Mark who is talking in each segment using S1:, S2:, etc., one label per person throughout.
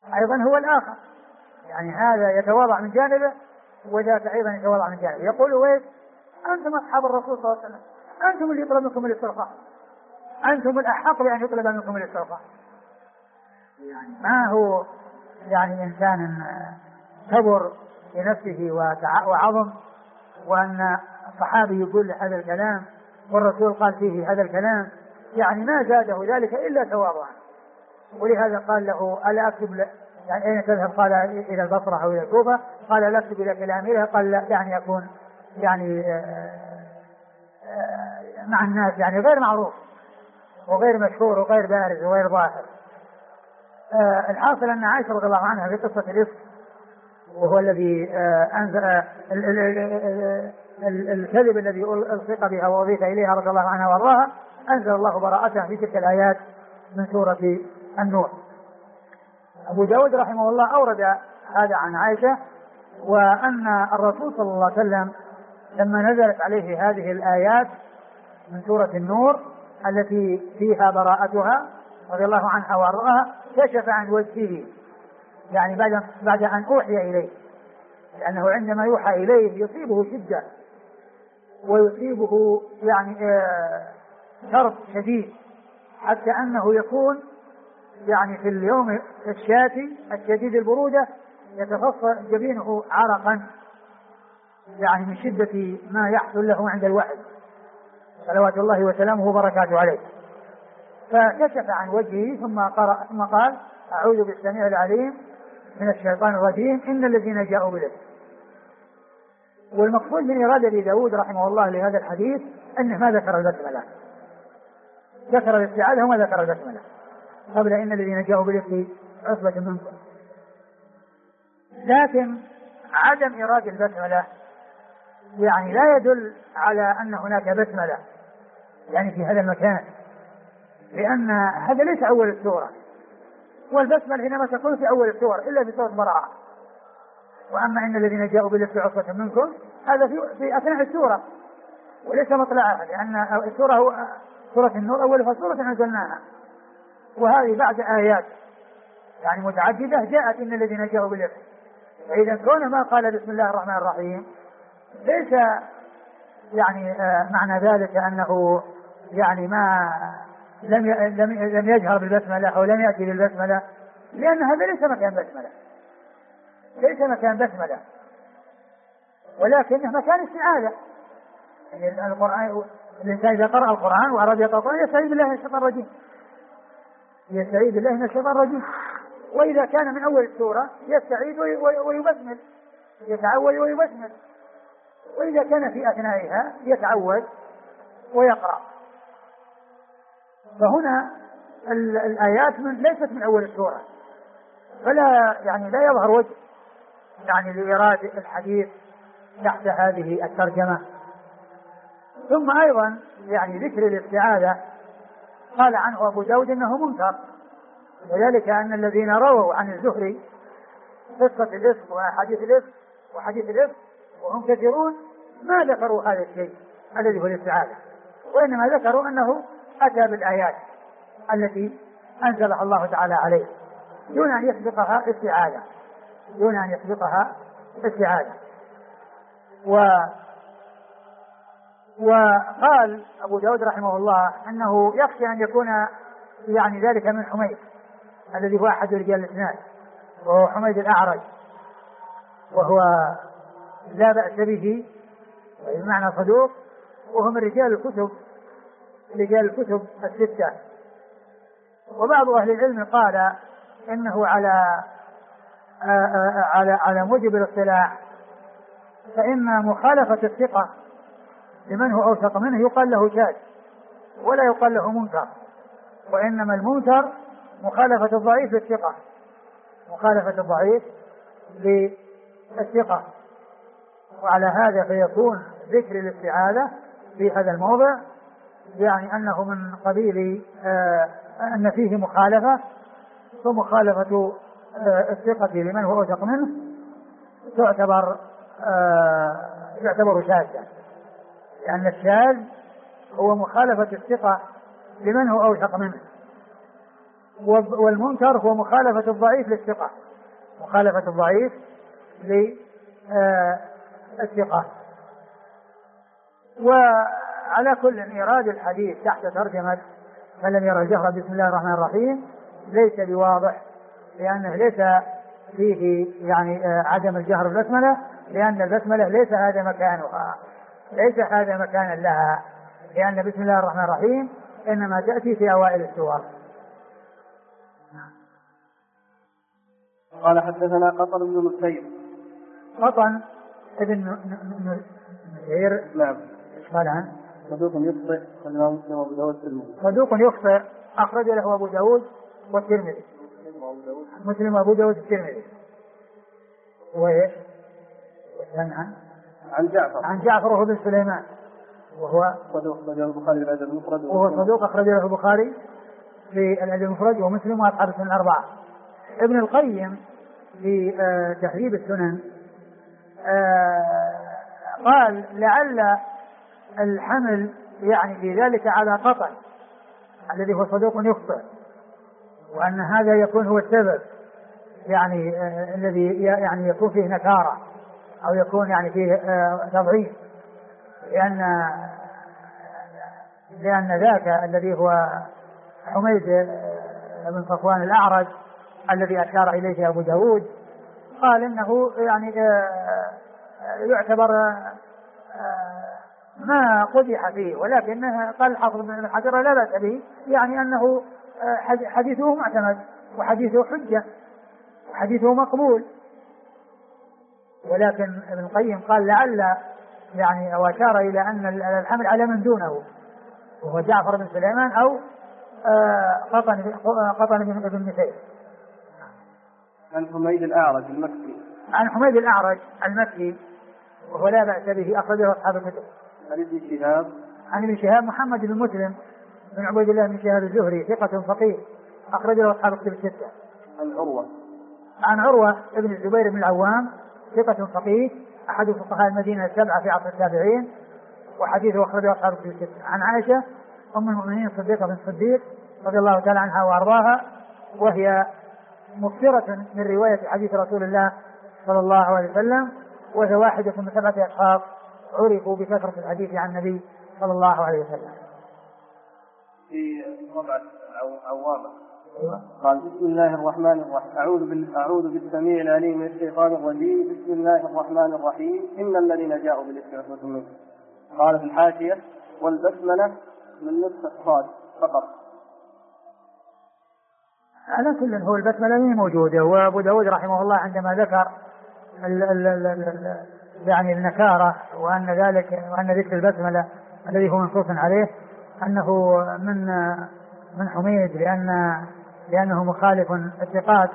S1: أيضا هو الآخر، يعني هذا يتواضع من جانبه وذاك أيضا يتواضع من جانبه. يقول ويس أنتم أصحاب الرسول صلى الله عليه وسلم، أنتم اللي يطلب منكم الاسترخاء، أنتم الأحق بأن يطلب منكم الاسترخاء. يعني ما هو يعني إنسان كبر لنفسه وعظم، وأن الصحابي يقول هذا الكلام والرسول قال فيه هذا الكلام، يعني ما زاده ذلك إلا تواضعا. ولهذا قال له ألا أكتب يعني أين تذهب؟ قال إلى البصرة أو إلى الكوفة. قال لا أكتب إلى الأميرة. قال لا، يعني أكون يعني مع الناس، يعني غير معروف وغير مشهور وغير بارز وغير ظاهر. الحاصل أن عائشة رضي الله عنها في قصة الإفك، وهو الذي أنزل الكذب الذي ألصق بها وأضيف إليها رضي الله عنها وارضاها، أنزل الله براءتها في تلك الآيات من سورة النور. أبو داود رحمه الله أورد هذا عن عائشة، وأن الرسول صلى الله عليه وسلم لما نزلت عليه هذه الآيات من سورة النور التي فيها براءتها رضي الله عنها وارضاها، كشف عن وجهه، يعني بعد أن أوحي إليه، لأنه عندما يوحى إليه يصيبه شدة ويصيبه يعني شرط شديد، حتى أنه يكون يعني في اليوم الشاتي الشديد البرودة يتفصل جبينه عرقا، يعني من شدة ما يحصل له عند الوحي صلوات الله وسلامه وبركاته عليه. فكشف عن وجهه ثم قال أعوذ بالسميع العليم من الشيطان الرجيم إن الذين جاءوا بالإفك. والمقصود من إرادة أبي داود رحمه الله لهذا الحديث أنه ما ذكر البسملة، ذكر الاستعاذة وما ذكر البسملة قبل إن الذين جاءوا بالإفك عصبة منكم. لكن عدم إرادة البسملة يعني لا يدل على أن هناك بسملة يعني في هذا المكان، لأن هذا ليس أول السورة، والبسملة حينما تكون في أول السورة إلا في سورة براءة. وأما إن الذين جاءوا بالإفك عصبة منكم هذا في أثناء السورة وليس مطلعها، لأن السورة هو سورة النور أولها سورة أنزلناها، وهذه بعد آيات يعني متعددة جاءت إن الذين جاءوا بالإفك. فإذا كون ما قال بسم الله الرحمن الرحيم ليس يعني معنى ذلك أنه يعني ما لم يجهر بالبسملة أو لم يأتي بالبسملة، لأن هذا ليس مكان بسملة، ليس مكان بسملة، ولكنه مكان استعاذة. يعني القرآن الإنسان إذا قرأ القرآن وأراد يقرأ القرآن يستعيذ بالله من الشيطان الرجيم، يستعيذ بالله من الشيطان الرجيم. وإذا كان من أول السورة يستعيذ ويبسمل، يتعوذ ويبسمل. وإذا كان في أثنائها يتعوذ ويقرأ. فهنا الآيات ليست من أول السورة، فلا يعني لا يظهر وجه يعني لإرادة الحديث تحت هذه الترجمة. ثم أيضا يعني ذكر الاستعاذة قال عنه أبو داود إنه منكر، وذلك أن الذين رووا عن الزهري قصة الإفك وحديث الإفك وحديث الإفك وهم كثيرون ما ذكروا هذا الشيء الذي هو الاستعاذة، وإنما ذكروا أنه أتى بالآيات التي أنزلها الله تعالى عليه دون أن يسبقها استعاذة، دون أن يسبقها استعاذة. وقال أبو داود رحمه الله أنه يخشى أن يكون يعني ذلك من حميد الذي هو أحد رجال الإسناد، وهو حميد الأعرج، وهو لا بأس به بمعنى صدوق، وهم رجال الكتب الستة. وبعض أهل العلم قال إنه على موجب الاصطلاح، فإن مخالفة الثقة لمن هو أوثق منه يقال له شاذ ولا يقال له منكر، وإنما المنكر مخالفة الضعيف للثقة، مخالفة الضعيف للثقة. وعلى هذا فيكون ذكر الاستعاذة في هذا الموضع يعني أنه من قبيل أن فيه مخالفة، فمخالفة الثقة لمن هو أوثق منه يعتبر شاذا، لأن الشاذ هو مخالفة الثقة لمن هو أوثق منه. والمنكر هو مخالفة الضعيف للثقة، مخالفة الضعيف للثقة. وعلى كل إيراد الحديث تحت ترجمة من لم يرى الجهر بسم الله الرحمن الرحيم ليس بواضح، لأنه ليس فيه يعني عدم الجهر بالبسملة، لأن البسملة ليس هذا مكانها، ليس هذا مكانا لها، لأن بسم الله الرحمن الرحيم إنما تأتي في أوائل السور.
S2: قال حدثنا قطن بن مسيب.
S1: قطن ابن مسير.
S2: نعم.
S1: قال عنه
S2: صدوق يخطئ الإمام مسلم وأبو داود والترمذي.
S1: صدوق يخطئ أخرج له أبو داود والترمذي. مسلم وأبو داود والترمذي. وإيش؟ عن جعفر بن سليمان وهو
S2: صدوق أخرجه البخاري في الأدب المفرد.
S1: وهو صدوق أخرجه البخاري في الأدب المفرد ومسلم وأصحاب السنن الأربعة. ابن القيم في تهذيب السنن قال لعل الحمل يعني في ذلك على قطن الذي هو صدوق يخطئ، وأن هذا يكون هو السبب يعني الذي يعني يكون فيه نكارة أو يكون يعني فيه تضعيف، لأن ذاك الذي هو حميد بن صفوان الأعرج الذي أشار إليه أبو داود قال إنه يعني يعتبر ما قدح فيه، ولكنه قال الحافظ بن حجر لا بأس به، يعني أنه حديثه معتمد وحديثه حجة وحديثه مقبول. ولكن ابن القيم قال لعل يعني أو أشار إلى أن الحمل على من دونه وهو جعفر بن سليمان أو قطن بن مسير.
S2: عن حميد الأعرج المكي.
S1: عن حميد الأعرج المكي وهو لا بأس به أخرجه أصحاب الكتب.
S2: عن ابن شهاب.
S1: عن ابن شهاب محمد بن مسلم بن عبيد الله بن شهاب الزهري ثقة فقيه أخرجه أصحاب الكتب الستة.
S2: عن عروة.
S1: عن عروة ابن الزبير بن العوام ثقة فقيه أحد فقهاء المدينة السبعة في عصر التابعين وحديثه أخرجه أصحاب الكتب الستة. عن عائشة أم المؤمنين الصديقة بن الصديق رضي الله تعالى عنها وأرضاها، وهي مكثرة من رواية حديث رسول الله صلى الله عليه وسلم، وهي واحدة من 7 أشخاص عرفوا بكثرة الحديث عن النبي صلى الله عليه وسلم.
S2: في ربعة عوامة قال بسم الله الرحمن الرحيم أعوذ بالسميع العليم من الشيطان الرجيم بسم الله الرحمن الرحيم إن الذين جاءوا بالإفك عصبة منكم. قال في الحاشية والبسملة من نصف الصاد فقط.
S1: على كل هو البسملة موجودة، وأبو داود رحمه الله عندما ذكر يعني النكارة وأن ذكر البسملة الذي هو منصوص عليه أنه من حميد لأنه مخالف الثقات.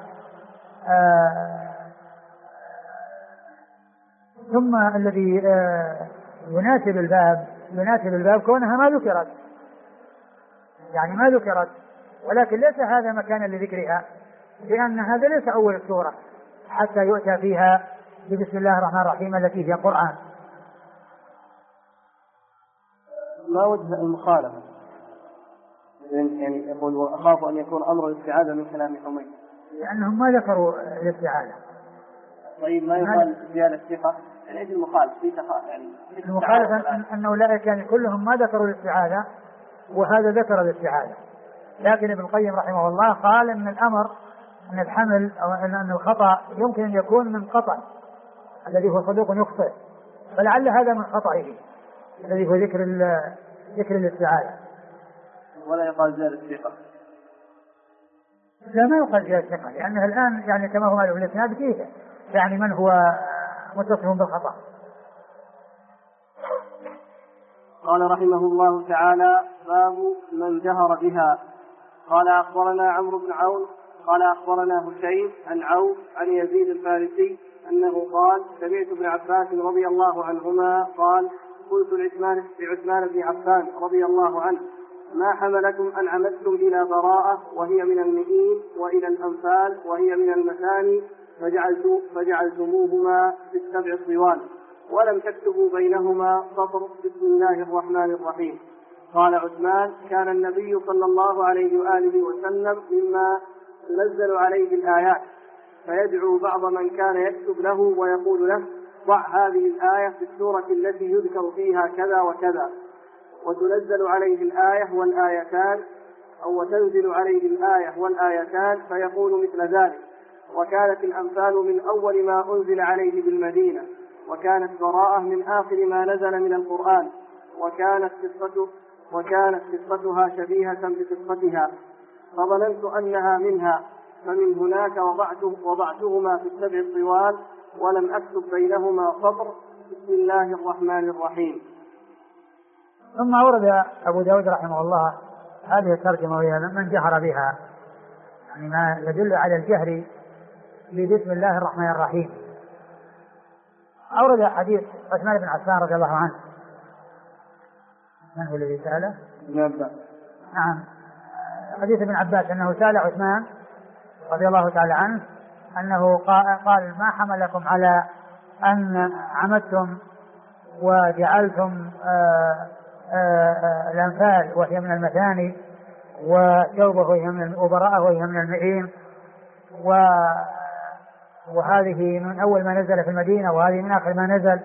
S1: ثم الذي يناسب الباب كونها ما ذكرت، يعني ما ذكرت، ولكن ليس هذا مكانا لذكرها، لأن هذا ليس أول السورة حتى يؤتى فيها بسم الله الرحمن الرحيم التي هي قرآن.
S2: ما وجه المخالفة؟ يعني يقول وأخاف أن يكون أمر الاستعاذة من كلام حميد،
S1: لأنهم ما ذكروا الاستعاذة.
S2: طيب ما يقال زيادة الثقة؟ يعني المخالف في يعني
S1: المخالف أن أولئك يعني كلهم ما ذكروا الاستعاذة وهذا ذكر الاستعاذة، لكن ابن القيم رحمه الله قال أن الأمر أن الحمل أو أن الخطأ يمكن أن يكون من قطع الذي هو صدوق يخطئ، فلعل هذا من خطئه الذي هو ذكر الاستعاذة.
S2: ولا يقال زيادة الثقة؟
S1: لا، ما يقال زيادة الثقة، لأنه الآن يعني كما هو معلوم الإسناد فيه يعني من هو متصف بالخطأ.
S2: قال رحمه الله تعالى باب من جهر بها. قال أخبرنا عمرو بن عون قال أخبرنا هشيم عن عوف عن يزيد الفارسي أنه قال سمعت ابن عباس رضي الله عنهما قال قلت لعثمان بن عفان رضي الله عنه ما حملكم أن عمدتم إلى براءة وهي من المئين وإلى الأنفال وهي من المثاني فجعلتموهما في 7 صوان ولم تكتبوا بينهما سطر بسم الله الرحمن الرحيم. قال عثمان: كان النبي صلى الله عليه وآله وسلم مما تنزل عليه الآيات، فيدعو بعض من كان يكتب له ويقول له: ضع هذه الآية في السورة التي يذكر فيها كذا وكذا، وتنزل عليه الآية والآيتان، أو وتنزل عليه الآية والآيتان، فيقول مثل ذلك. وكانت الأنفال من أول ما أنزل عليه بالمدينة، وكانت براءة من آخر ما نزل من القرآن، وكانت قصتها شبيهة بقصتها، فظننت أنها منها، فمن هناك وضعتهما في السبع الطوال، ولم أكتب بينهما سطر. بسم الله الرحمن الرحيم.
S1: ثم أورد أبو داود رحمه الله هذه الترجمة وهي من جهر بها، يعني ما يدل على الجهر بسم الله الرحمن الرحيم. أورد حديث عثمان بن عفان رضي الله عنه. من هو الذي سأله؟ نعم، حديث ابن عباس أنه سأل عثمان رضي الله تعالى عنه أنه قال: ما حملكم على أن عمدتم وجعلتم الأنفال وهي من المثاني، وثوبه وبراءه وهي من المئين، وهذه من أول ما نزل في المدينة وهذه من آخر ما نزل،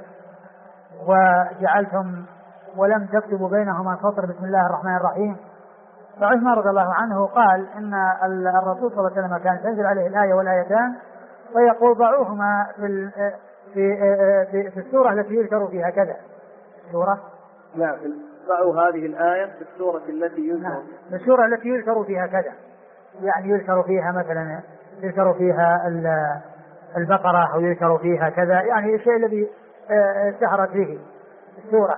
S1: وجعلتم ولم تكتبوا بينهما سطر بسم الله الرحمن الرحيم. فعثمان رضي الله عنه قال إن الرسول صلى الله عليه وسلم كان تنزل عليه الآية والآيتان فيقول: ضعوهما في السورة التي يذكر فيها كذا. السورة؟
S2: لا، ضعوا هذه الآية في السورة التي يذكر
S1: في السورة التي يذكر فيها كذا، يعني يذكر فيها مثلا يذكر فيها البقرة أو يذكر فيها كذا، يعني الشيء الذي اشتهرت به السورة.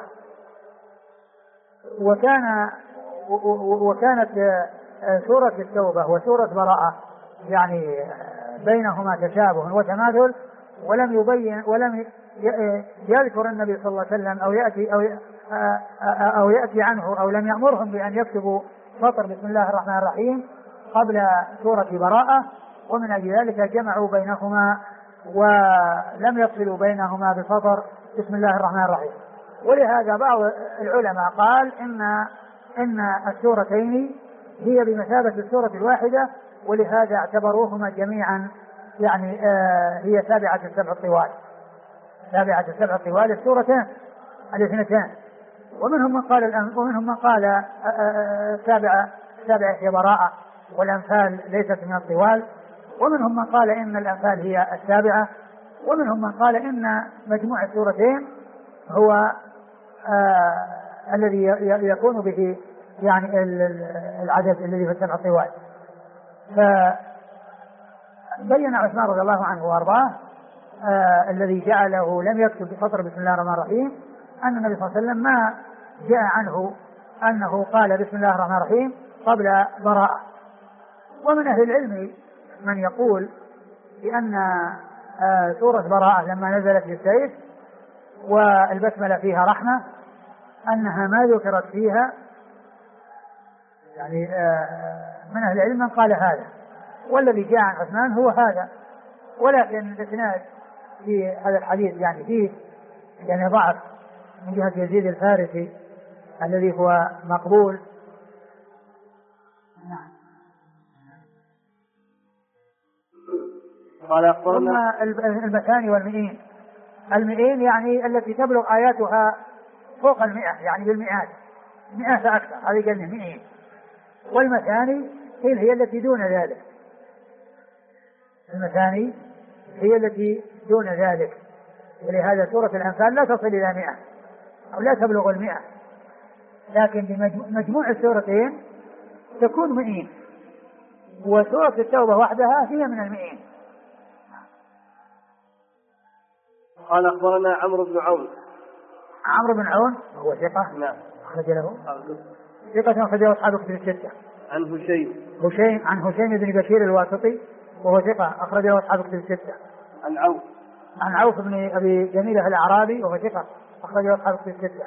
S1: وكانت سورة التوبة وسورة براءة يعني بينهما تشابه وتماثل، ولم يذكر النبي صلى الله عليه وسلم أو يأتي عنه أو لم يأمرهم بأن يكتبوا سطر بسم الله الرحمن الرحيم قبل سورة براءة، ومن أجل ذلك جمعوا بينهما ولم يفصلوا بينهما بسطر بسم الله الرحمن الرحيم. ولهذا بعض العلماء قال إن السورتين هي بمثابة السورة الواحدة، ولهذا اعتبروهما جميعا يعني هي تابعة السبع الطوال السورتان الاثنتان. ومنهم من قال السابعة هي براءة والأنفال ليست من الطوال، ومنهم من قال إن الأنفال هي السابعة، ومنهم من قال إن مجموع السورتين هو الذي يكون به يعني العدد الذي في السبع الطوال. فبين عثمان رضي الله عنه وارضاه الذي جعله لم يكتب بسطر بسم الله الرحمن الرحيم أن النبي صلى الله عليه وسلم ما جاء عنه أنه قال بسم الله الرحمن الرحيم قبل براءة. ومن أهل العلم من يقول بأن سورة براءة لما نزلت بالسيف والبسملة فيها رحمة أنها ما ذكرت فيها، يعني من أهل العلم من قال هذا، والذي جاء عن عثمان هو هذا. ولكن الإسناد في هذا الحديث يعني فيه يعني ضعف من جهة يزيد الفارسي الذي هو مقبول. نعم. ثم المثاني والمئين. المئين يعني التي تبلغ آياتها فوق 100، يعني بالمئات، 100 فأكثر، هذه قلنا 100. والمثاني هي التي دون ذلك. المثاني هي التي دون ذلك، ولهذا سورة الأنفال لا تصل إلى 100 أو لا تبلغ 100، لكن بمجموع السورتين تكون 100، وسورة التوبة وحدها هي من 100.
S2: قال أخبرنا عمرو بن عون.
S1: عمرو بن عون هو ثقة؟
S2: نعم.
S1: أخرج له ثقة أخرجه أصحاب كتب الستة.
S2: عن
S1: عن هشيم بن بشير الواسطي وهو ثقة أخرجه أصحاب كتب الستة. عن عوف بن أبي جميلة الأعرابي وهو ثقة أخرجه أصحاب كتب الستة.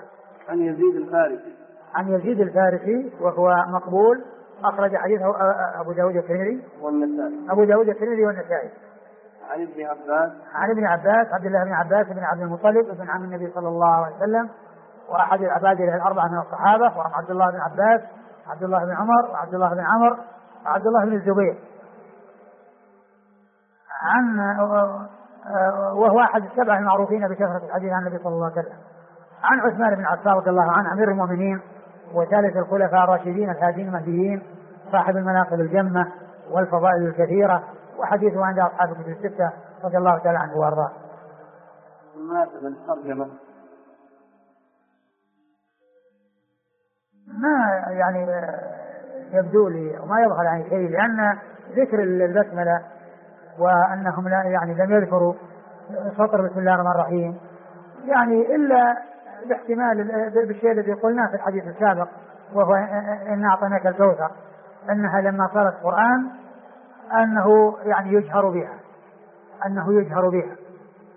S1: عن يزيد الفارسي وهو مقبول أخرج حديثه أبو داود الترمذي والنسائي.
S2: عن ابن عباس
S1: عبد الله بن عباس بن عبد المطلب بن عم النبي صلى الله عليه وسلم وأحد العبادلة الأربعة من الصحابة، وهم عبد الله بن عباس، عبد الله بن عمر، وعبد الله بن عمرو، وعبد الله بن الزبير، وهو أحد السبعة المعروفين بكثرة الحديث عن النبي صلى الله عليه وسلم. عن عثمان بن عفان رضي الله عنه أمير المؤمنين وثالث الخلفاء الراشدين الهادين المهديين صاحب المناقب الجمة والفضائل الكثيرة، وحديثه عند أصحاب الكتب الستة رضي الله تعالى عنه وارضاه. ما يعني يبدو لي وما يظهر عن شيء، لأن ذكر البسملة وأنهم لا يعني لم يذكروا سطر بسم الله الرحمن الرحيم يعني إلا باحتمال بالشيء الذي قلناه في الحديث السابق، وهو إن أعطيناك الكوثر، أنها لما صارت قرآن أنه يعني يجهر بها.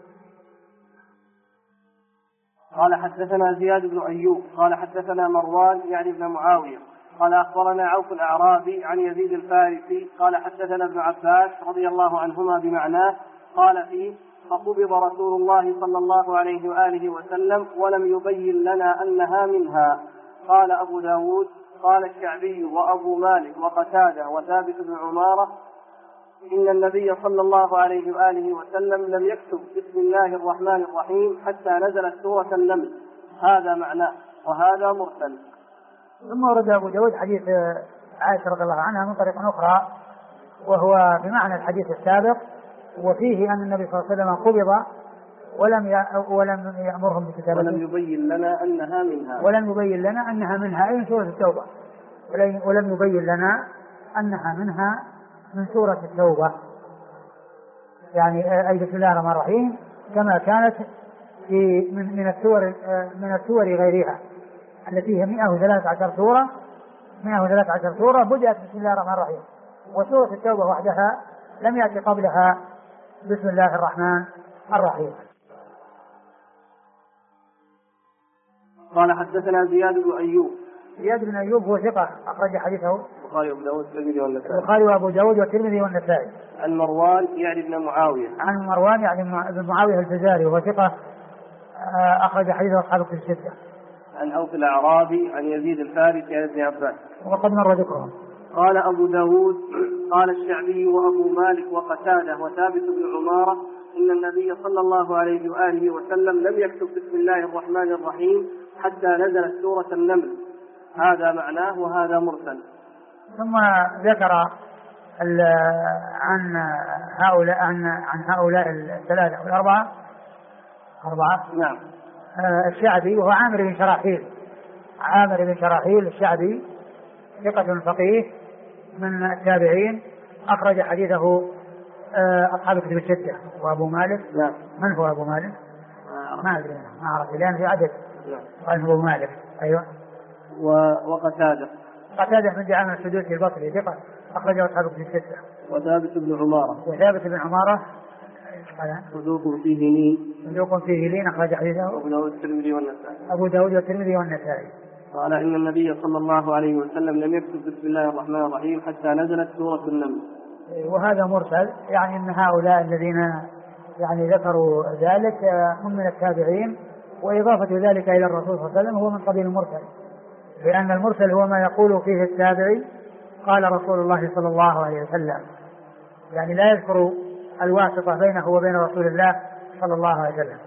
S2: قال حدثنا زياد بن أيوب قال حدثنا مروان يعني بن معاوية قال أخبرنا عوف الأعرابي عن يزيد الفارسي قال حدثنا ابن عباس رضي الله عنهما بمعناه قال فيه: فقبض رسول الله صلى الله عليه وآله وسلم ولم يبين لنا أنها منها. قال أبو داود قال الشعبي وأبو مالك وقتادة وثابت بن عمارة إن النبي صلى الله عليه وآله وسلم لم يكتب بسم الله الرحمن الرحيم حتى نزلت سورة النمل. هذا معناه وهذا مرسل.
S1: ثم ورد أبو داود حديث عائشة رضي الله عنها من طريق أخرى وهو بمعنى الحديث السابق، وفيه أن النبي صلى الله عليه وسلم قبض ولم يأمرهم بكتابته
S2: ولم يبين لنا أنها منها
S1: أي من سورة التوبة، ولم يبين لنا أنها منها من سورة التوبة، يعني أي بسم الله الرحمن الرحيم كما كانت في من السور غيرها التي هي 113 سورة بدأت بسم الله الرحمن الرحيم، وسورة التوبة وحدها لم يأتي قبلها بسم الله الرحمن الرحيم.
S2: قال حدثنا زياد بن أيوب
S1: هو ثقة أخرج حديثه
S2: البخاري
S1: وأبو داود والترمذي والنسائي.
S2: عن مروان يعني بن
S1: معاوية الفزاري وهو ثقة أخرج حديثه أصحاب الكتب الستة.
S2: عن عوف الأعرابي عن يزيد الفارسي عن ابن عباس
S1: وقد مر ذكرهم.
S2: قال أبو داود قال الشعبي وأبو مالك وقتادة وثابت بن عمارة إن النبي صلى الله عليه وآله وسلم لم يكتب بسم الله الرحمن الرحيم حتى نزلت سورة النمل. هذا معناه وهذا مرسل.
S1: ثم ذكر عن هؤلاء الثلاثة والأربعة
S2: نعم.
S1: الشعبي وهو عامر بن شراحيل الشعبي ثقة فقيه من التابعين أخرج حديثه أصحاب الكتب الستة. وأبو مالك
S2: نعم.
S1: من هو أبو مالك؟ ما أدري ما أعرف لأن في عدد. قال أبو مالك. أيوة.
S2: وقتادة
S1: من دعامة السدوسي البصري ثقة أخرج أصحاب الكتب الستة.
S2: وثابت بن عمارة صدوق فيه لين أخرج حديثه أبو داود والترمذي والنسائي. قال إن النبي صلى الله عليه وسلم لم يكتب بسم الله الرحمن الرحيم حتى نزلت سورة النمل.
S1: وهذا مرسل، يعني أن هؤلاء الذين يعني ذكروا ذلك هم من التابعين، وإضافة ذلك إلى الرسول صلى الله عليه وسلم هو من قبيل المرسل، لأن المرسل هو ما يقول فيه التابعي قال رسول الله صلى الله عليه وسلم، يعني لا يذكر الواسطة بينه وبين رسول الله صلى الله عليه وسلم.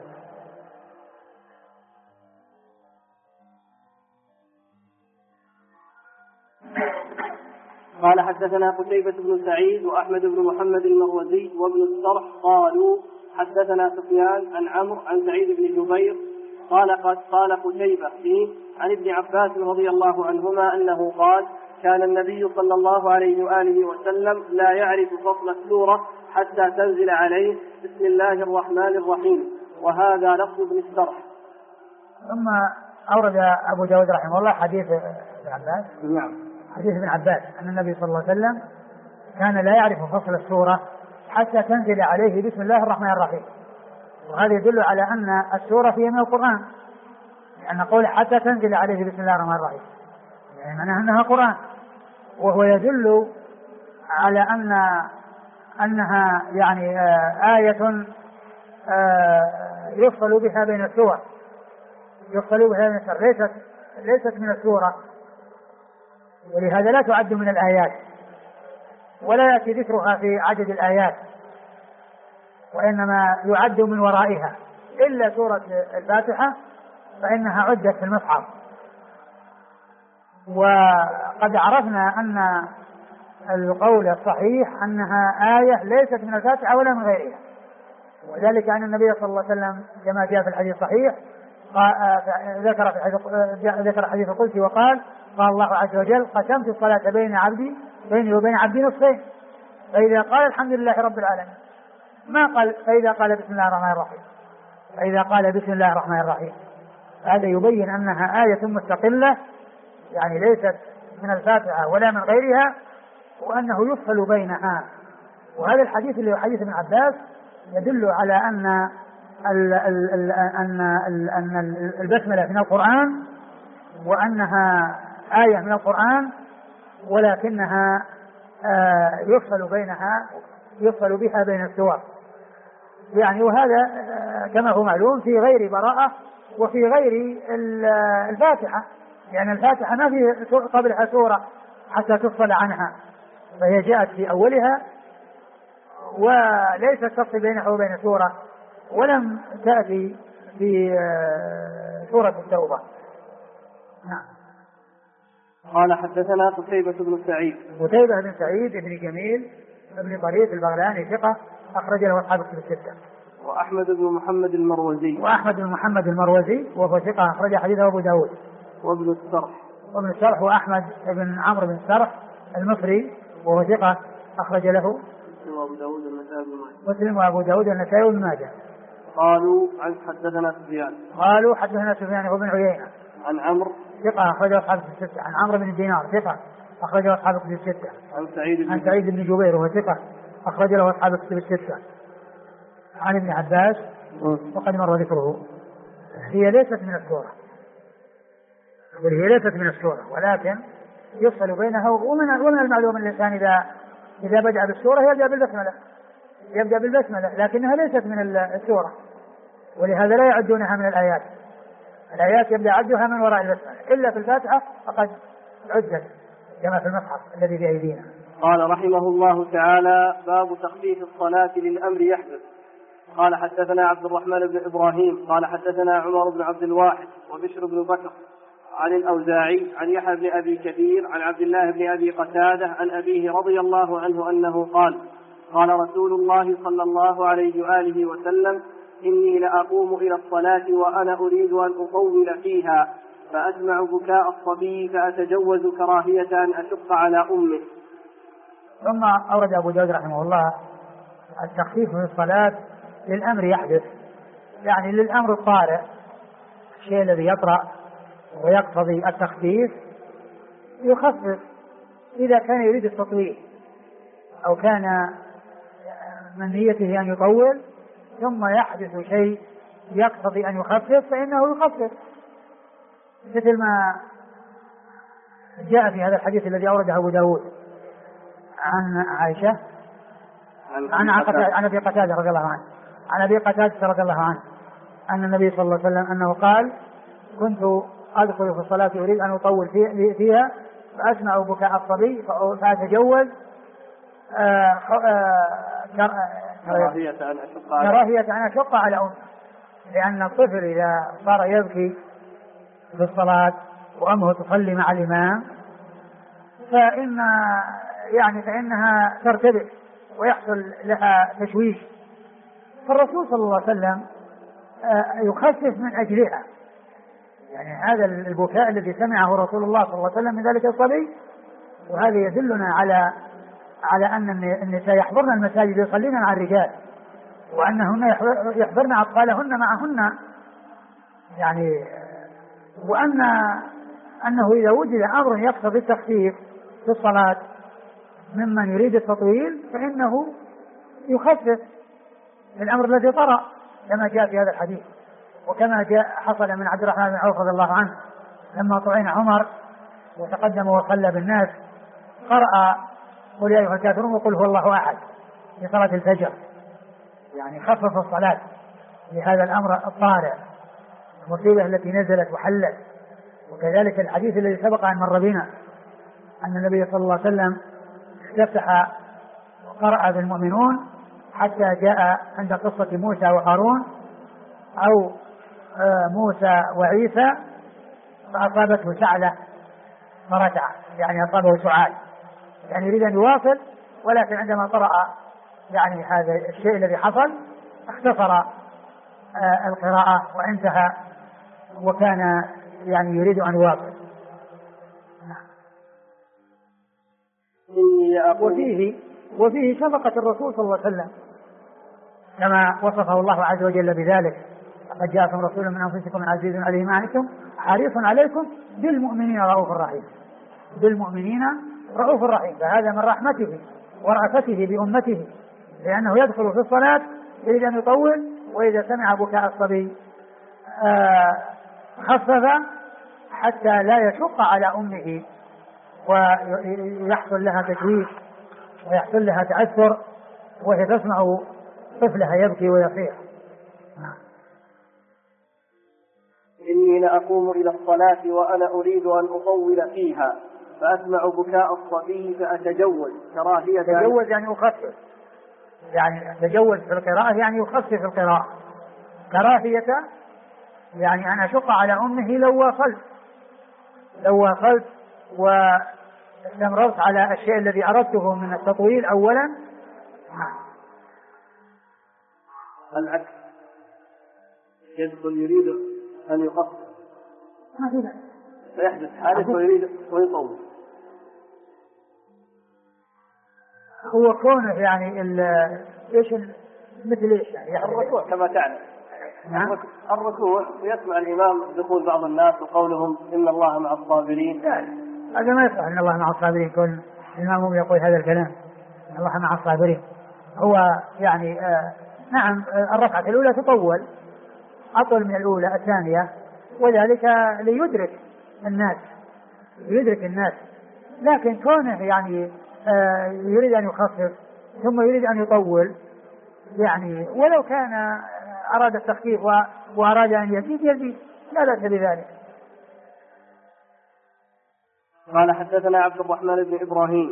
S2: قال حدثنا قتيبة بن سعيد وأحمد بن محمد المروزي وابن السرح قالوا حدثنا سفيان عن عمرو عن سعيد بن جبير قال قتيبة فيه عن ابن عباس رضي الله عنهما أنه قال: كان النبي صلى الله عليه وآله وسلم لا يعرف فصل السورة حتى تنزل عليه بسم الله الرحمن الرحيم. وهذا لفظ ابن السرح.
S1: ثم أورد أبو داود رحمه الله حديث ابن عباس.
S2: نعم.
S1: حديث ابن عباس أن النبي صلى الله عليه وسلم كان لا يعرف فصل السورة حتى تنزل عليه بسم الله الرحمن الرحيم، وهذا يدل على أن السورة فيها من القرآن، لأن قول حتى تنزل عليه بسم الله الرحمن الرحيم يعني معناها أنها قرآن، وهو يدل على أنها يعني آية يفصل بها بين السور، يفصل بها بين السور، ليست من السورة، ولهذا لا تعد من الآيات ولا يأتي ذكرها في عدد الآيات، وإنما يعد من ورائها، إلا سورة الفاتحة فإنها عدت في المصحف. وقد عرفنا أن القول الصحيح أنها آية ليست من الفاتحة ولا من غيرها، وذلك أن النبي صلى الله عليه وسلم كما جاء في الحديث الصحيح ذكر حديث القدسي وقال الله عز وجل: قسمت الصلاة بيني وبين عبدي نصفين، فإذا قال الحمد لله رب العالمين، ما قال فإذا قال بسم الله الرحمن الرحيم، فإذا قال بسم الله الرحمن الرحيم. هذا يبين أنها آية مستقلة، يعني ليست من الفاتحة ولا من غيرها، وأنه يفصل بينها. وهذا الحديث اللي هو حديث ابن عباس يدل على أن البسملة من القرآن، وأنها آية من القرآن، ولكنها يفصل بها بين السور. يعني وهذا كما هو معلوم في غير براءة وفي غير الفاتحة، لأن الفاتحة ما في قبلها سورة حتى تفصل عنها، فهي جاءت في أولها وليست تفصل بينها وبين سورة، ولم تأتي في سورة التوبة. نعم.
S2: قال حدثنا قتيبة بن سعيد.
S1: قتيبة بن سعيد بن جميل بن طريف البغلاني ثقة، أخرج له أصحاب الكتب الستة.
S2: وأحمد بن محمد
S1: المروزي وهو ثقة، أخرج حديثه أبو داود.
S2: وابن السرح
S1: وأحمد بن عمرو بن السرح المصري وهو ثقة، أخرج له مسلم وأبو داود والنسائي وابن ماجه.
S2: قالوا حدثنا
S1: سفيان بن عيينة
S2: عن عمرو
S1: ثقة، أخرجه أصحاب الكتب الستة. عن عمرو بن دينار ثقة، أخرجه أصحاب الكتب الستة. عن سعيد بن جبير وهو ثقة، أخرج له أصحاب الكتب الستة. عن ابن عباس وقد مر ذكره. هي ليست من السورة ولكن يفصل بينها. ومن المعلوم أن الإنسان إذا بدأ بالسورة يبدأ بالبسملة، لكنها ليست من السورة، ولهذا لا يعدونها من الآيات. الآيات يبدأ عدها من وراء البسملة، إلا في الفاتحة فقد عدت كما في المصحف الذي بأيدينا.
S2: قال رحمه الله تعالى: باب تخفيف الصلاة للأمر يحدث. قال حدثنا عبد الرحمن بن إبراهيم قال حدثنا عمر بن عبد الواحد وبشر بن بكر عن الأوزاعي عن يحيى بن أبي كثير عن عبد الله بن أبي قتادة عن أبيه رضي الله عنه أنه قال رسول الله صلى الله عليه وآله وسلم: إني لأقوم إلى الصلاة وأنا أريد أن أطول فيها، فأسمع بكاء الصبي فأتجوز كراهية أن أشق على أمه.
S1: ثم أورد أبو داود رحمه الله التخفيف من الصلاة للأمر يحدث، يعني للأمر الطارئ، الشيء الذي يطرأ ويقتضي التخفيف يخفف إذا كان يريد التطويل أو كان من نيته أن يطول ثم يحدث شيء يقتضي أن يخفف فإنه يخفف، مثل ما جاء في هذا الحديث الذي أورده أبو داود عن عائشة عن أبي قتادة رضي الله عنه، عن أبي قتادة رضي الله عنه أن النبي صلى الله عليه وسلم أنه قال: كنت أدخل في الصلاة أريد أن أطول فيها فأسمع بكاء الصبي فأتجوز كراهية أن أشق على أمه، لأن الطفل إذا صار يبكي في الصلاة وأمه تصلي مع الإمام فإنها ترتبك ويحصل لها تشويش، فالرسول صلى الله عليه وسلم يخفف من أجلها. يعني هذا البكاء الذي سمعه رسول الله صلى الله عليه وسلم من ذلك الصبي، وهذا يدلنا على أن النساء يحضرن المساجد يصلين مع الرجال، وأنهن يحضرن أطفالهن معهن، يعني أنه إذا وجد أمر يقتضي التخفيف في الصلاة ممن يريد التطويل فإنه يخفف الأمر الذي طرأ كما جاء في هذا الحديث، وكما حصل من عبد الرحمن بن عوف رضي الله عنه لما طعن عمر وتقدم وصلى بالناس قرأ قل يا أيها الكافرون وقل هو الله أحد في صلاة الفجر، يعني خفف الصلاة لهذا الأمر الطارئ. المصيبة التي نزلت وحلت. وكذلك الحديث الذي سبق أن مر بنا أن النبي صلى الله عليه وسلم استفتح وقرأ بالمؤمنون حتى جاء عند قصة موسى وهارون أو موسى وعيسى فأصابته شعلة فرجع، يعني أصابه سعال، يعني يريد أن يواصل، ولكن عندما قرأ يعني هذا الشيء الذي حصل اختصر القراءة وانتهى، وكان يعني يريد أن يواصل. وفيه شفقة الرسول صلى الله عليه وسلم كما وصفه الله عز وجل بذلك: لقد جاءكم رسول من أنفسكم عزيز عليه ما عنتم حريص عليكم بالمؤمنين رؤوف رحيم. بالمؤمنين رؤوف رحيم، فهذا من رحمته ورأفته بأمته، لأنه يدخل في الصلاة يريد أن يطول، وإذا سمع بكاء الصبي خفف حتى لا يشق على أمه ويحصل لها تشويش ويحصل لها تأثر وهي تسمع طفلها يبكي ويصيح.
S2: إني لأقوم إلى الصلاة وأنا أريد أن أطول فيها فأسمع بكاء الصبي فأتجوز كراهية.
S1: تجوز يعني أخفف، يعني تجوز في القراءة يعني يخفف القراءة. كراهية يعني أن أشق على أمه لو واصلت واستمررت على الشيء الذي أردته من التطويل أولا.
S2: العكس يدخل يريد أن يقصر فيحدث حادث ويريد ويطول.
S1: هو كونه يعني ايش مثل ايش يعني
S2: الركوع كما تعلم. الركوع ويسمع الإمام دخول بعض الناس وقولهم إن الله مع الصابرين.
S1: هذا ما يصح إن الله مع الصابرين، كون الإمام يقول هذا الكلام إن الله مع الصابرين. هو يعني نعم الركعة الأولى تطول أطول من الأولى الثانية، وذلك ليدرك الناس، لكن كونه يعني يريد أن يخفف ثم يريد أن يطول، يعني ولو كان أراد التخفيف وأراد أن يزيد لا بأس بذلك.
S2: قال حدثنا عبد الرحمن بن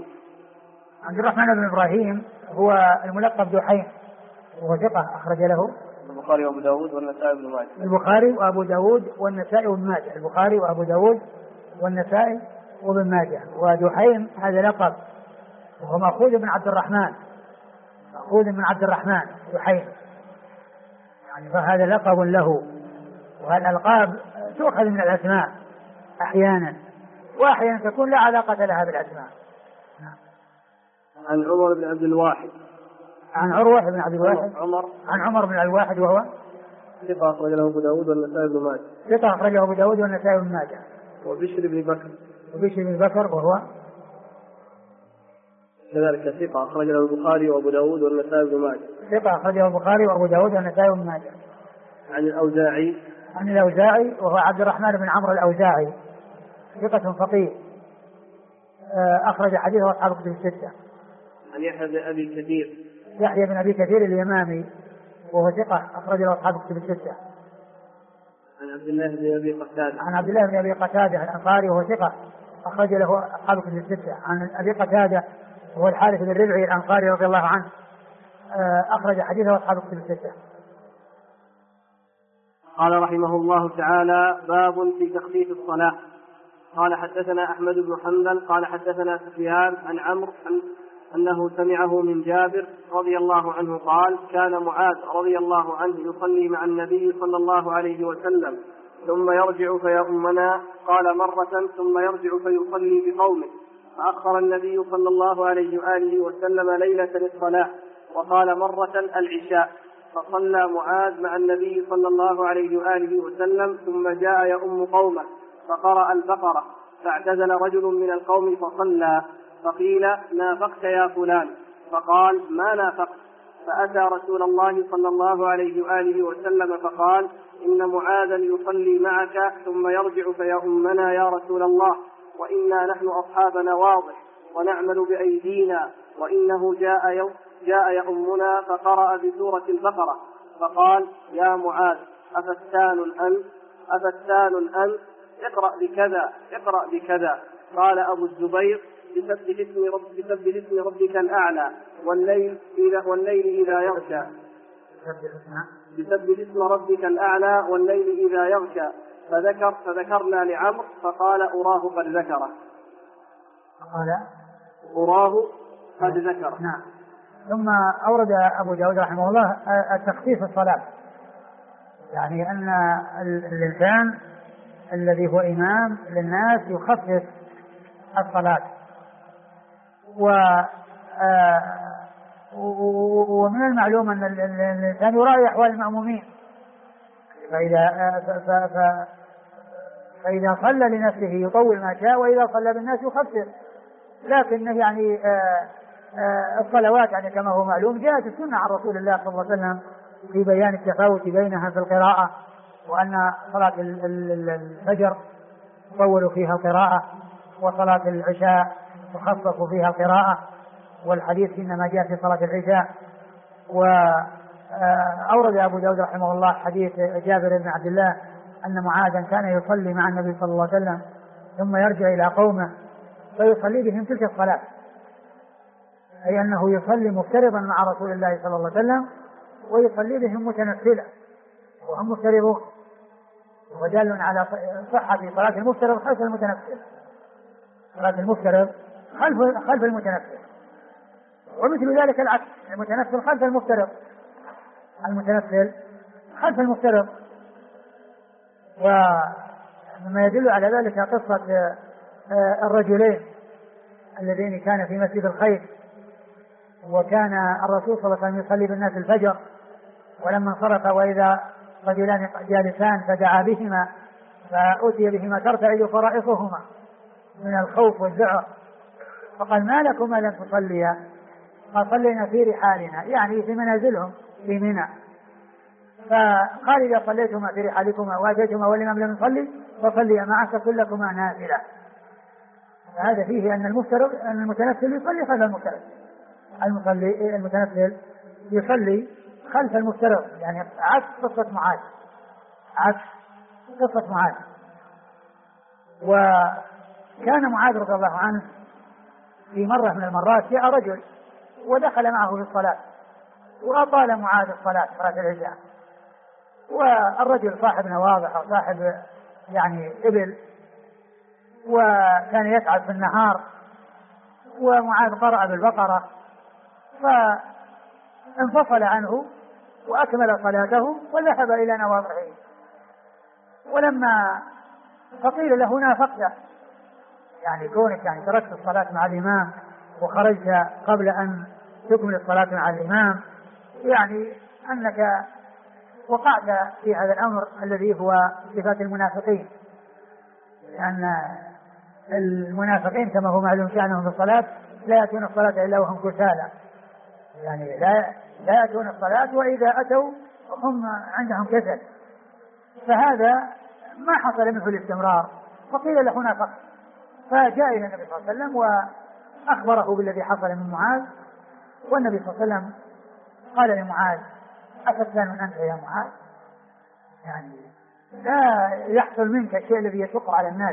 S1: إبراهيم هو الملقب دحيم، وهو ثقة أخرج له
S2: البخاري وأبو داود والنسائي وابن ماجه.
S1: البخاري وأبو داود والنسائي وابن ماجه. ودحيم هذا لقب وهو مأخوذ من عبد الرحمن دحيم، يعني فهذا لقب له. والألقاب تؤخذ من الأسماء أحيانا، وأحيانا تكون لا علاقة لها بالأسماء.
S2: عن عمر بن عبد الواحد
S1: عن عروة بن عبد الواحد عن عمر بن عبد الواحد وهو
S2: ثقة أخرج له أبو داود والنسائي بن ماجه. وبشر بن بكر وهو
S1: كذلك
S2: ثقة أخرج له البخاري وأبو داود والنسائي بن ماجه. عن
S1: الأوزاعي وهو عبد الرحمن بن عمرو الأوزاعي ثقة فقيه أخرج حديثه أصحاب الكتب الستة.
S2: عن
S1: يحيى بن أبي كثير اليمامي وهو ثقة أخرج له أصحاب الكتب الستة.
S2: عن عبد الله بن أبي
S1: قتادة الأنصاري وهو ثقة أخرج له أصحاب الكتب الستة. عن أبي قتادة وهو الحارث بن ربعي الأنصاري رضي الله عنه أخرج حديثه أصحاب الكتب الستة.
S2: قال رحمه الله تعالى: باب في تخفيف الصلاة. قال حدثنا أحمد بن حنبل قال حدثنا سفيان عن عمرو أنه سمعه من جابر رضي الله عنه قال: كان معاذ رضي الله عنه يصلي مع النبي صلى الله عليه وسلم ثم يرجع فيؤمنا. قال مرة ثم يرجع فيصلي بقومه، فأخر النبي صلى الله عليه وآله وسلم ليلة الصلاة، وقال مرة العشاء، فصلى معاذ مع النبي صلى الله عليه وآله وسلم ثم جاء يؤم قومه فقرأ البقرة، فاعتزل رجل من القوم فصلى، فقيل: نافقت يا فلان؟ فقال: ما نافقت. فأتى رسول الله صلى الله عليه وآله وسلم فقال: إن معاذا يصلي معك ثم يرجع فيؤمنا يا رسول الله، وإنا نحن أصحاب نواضح ونعمل بأيدينا، وإنه جاء يؤمنا فقرأ بسورة البقرة، فقال: يا معاذ أفتان أنت؟ أفتان أنت؟ اقرأ بكذا. قال أبو الزبير: بسبح اسم ربك الأعلى والليل إذا يغشى. بسبح اسم ربك الأعلى والليل إذا يغشى. فذكرنا لعمرو فقال: أراه قد ذكره.
S1: نعم. ثم أورد أبو داود رحمه الله التخفيف الصلاة، يعني أن الإنسان الذي هو إمام للناس يخفف الصلاة. ومن المعلوم أن الإنسان يراعي أحوال المأمومين، فإذا صلى لنفسه يطول ما شاء، وإذا صلى بالناس يخفف. لكن يعني الصلوات يعني كما هو معلوم جاءت السنة عن رسول الله صلى الله عليه وسلم في بيان التفاوت بينها في القراءة، وأن صلاة الفجر تطول فيها القراءة، وصلاة العشاء تخفف فيها القراءة، والحديث إنما جاء في صلاة العشاء. وأورد أبو داود رحمه الله حديث جابر بن عبد الله أن معاذا كان يصلي مع النبي صلى الله عليه وسلم ثم يرجع إلى قومه فيصلي بهم تلك الصلاة، أي أنه يصلي مفترضا مع رسول الله صلى الله عليه وسلم ويصلي بهم متنفلا وهم مفترضون، ودال على صحة صلاة المفترض خلف المتنفل، صلاة المفترض خلف المتنفل، ومثل ذلك العكس، المتنفل خلف المفترض، المتنفل خلف المفترض. ومما يدل على ذلك قصة الرجلين اللذين كان في مسجد الخير، وكان الرسول صلى الله عليه وسلم يصلي بالناس الفجر، ولما انصرف وإذا رجلان جالسان فدعا بهما فأتي بهما ترتعد فرائصهما من الخوف والذعر، فقال: ما لكما لم تصليا؟ قال: صلينا في رحالنا، يعني في منازلهم في منى. فقال: إذا صليتما في رحالكما وأتيتما والإمام لم يصلي فصليا معك كلكما نافلة. فهذا فيه أن المتنفل يصلي خلف المفترض، المتنفل يصلي خلف المفترض، يعني عكس قصة معاذ. وكان معاذ رضي الله عنه في مرة من المرات جاء رجل ودخل معه في الصلاة، وأطال معاذ صلاة العشاء، والرجل صاحب نواضح أو صاحب يعني إبل، وكان يتعب في النهار، ومعاذ قرأ بالبقرة فانفصل عنه وأكمل صلاته وذهب إلى نواضحه. ولما فقيل له: نافقت، يعني كونك يعني تركت الصلاة مع الإمام وخرجت قبل أن تكمل الصلاة مع الإمام، يعني أنك وقعت في هذا الأمر الذي هو صفات المنافقين، لأن المنافقين كما هو معلوم شأنهم في الصلاة لا يأتون الصلاة إلا وهم كسالى، يعني لا يأتون الصلاة، وإذا أتوا هم عندهم كسل، فهذا ما حصل منه الاستمرار، فقيل له: نافق. فجاء إلى النبي صلى الله عليه وسلم وأخبره بالذي حصل من معاذ، والنبي صلى الله عليه وسلم قال لمعاذ: أفتان أنت يا معاذ؟ يعني لا يحصل منك الشيء الذي يشق على الناس،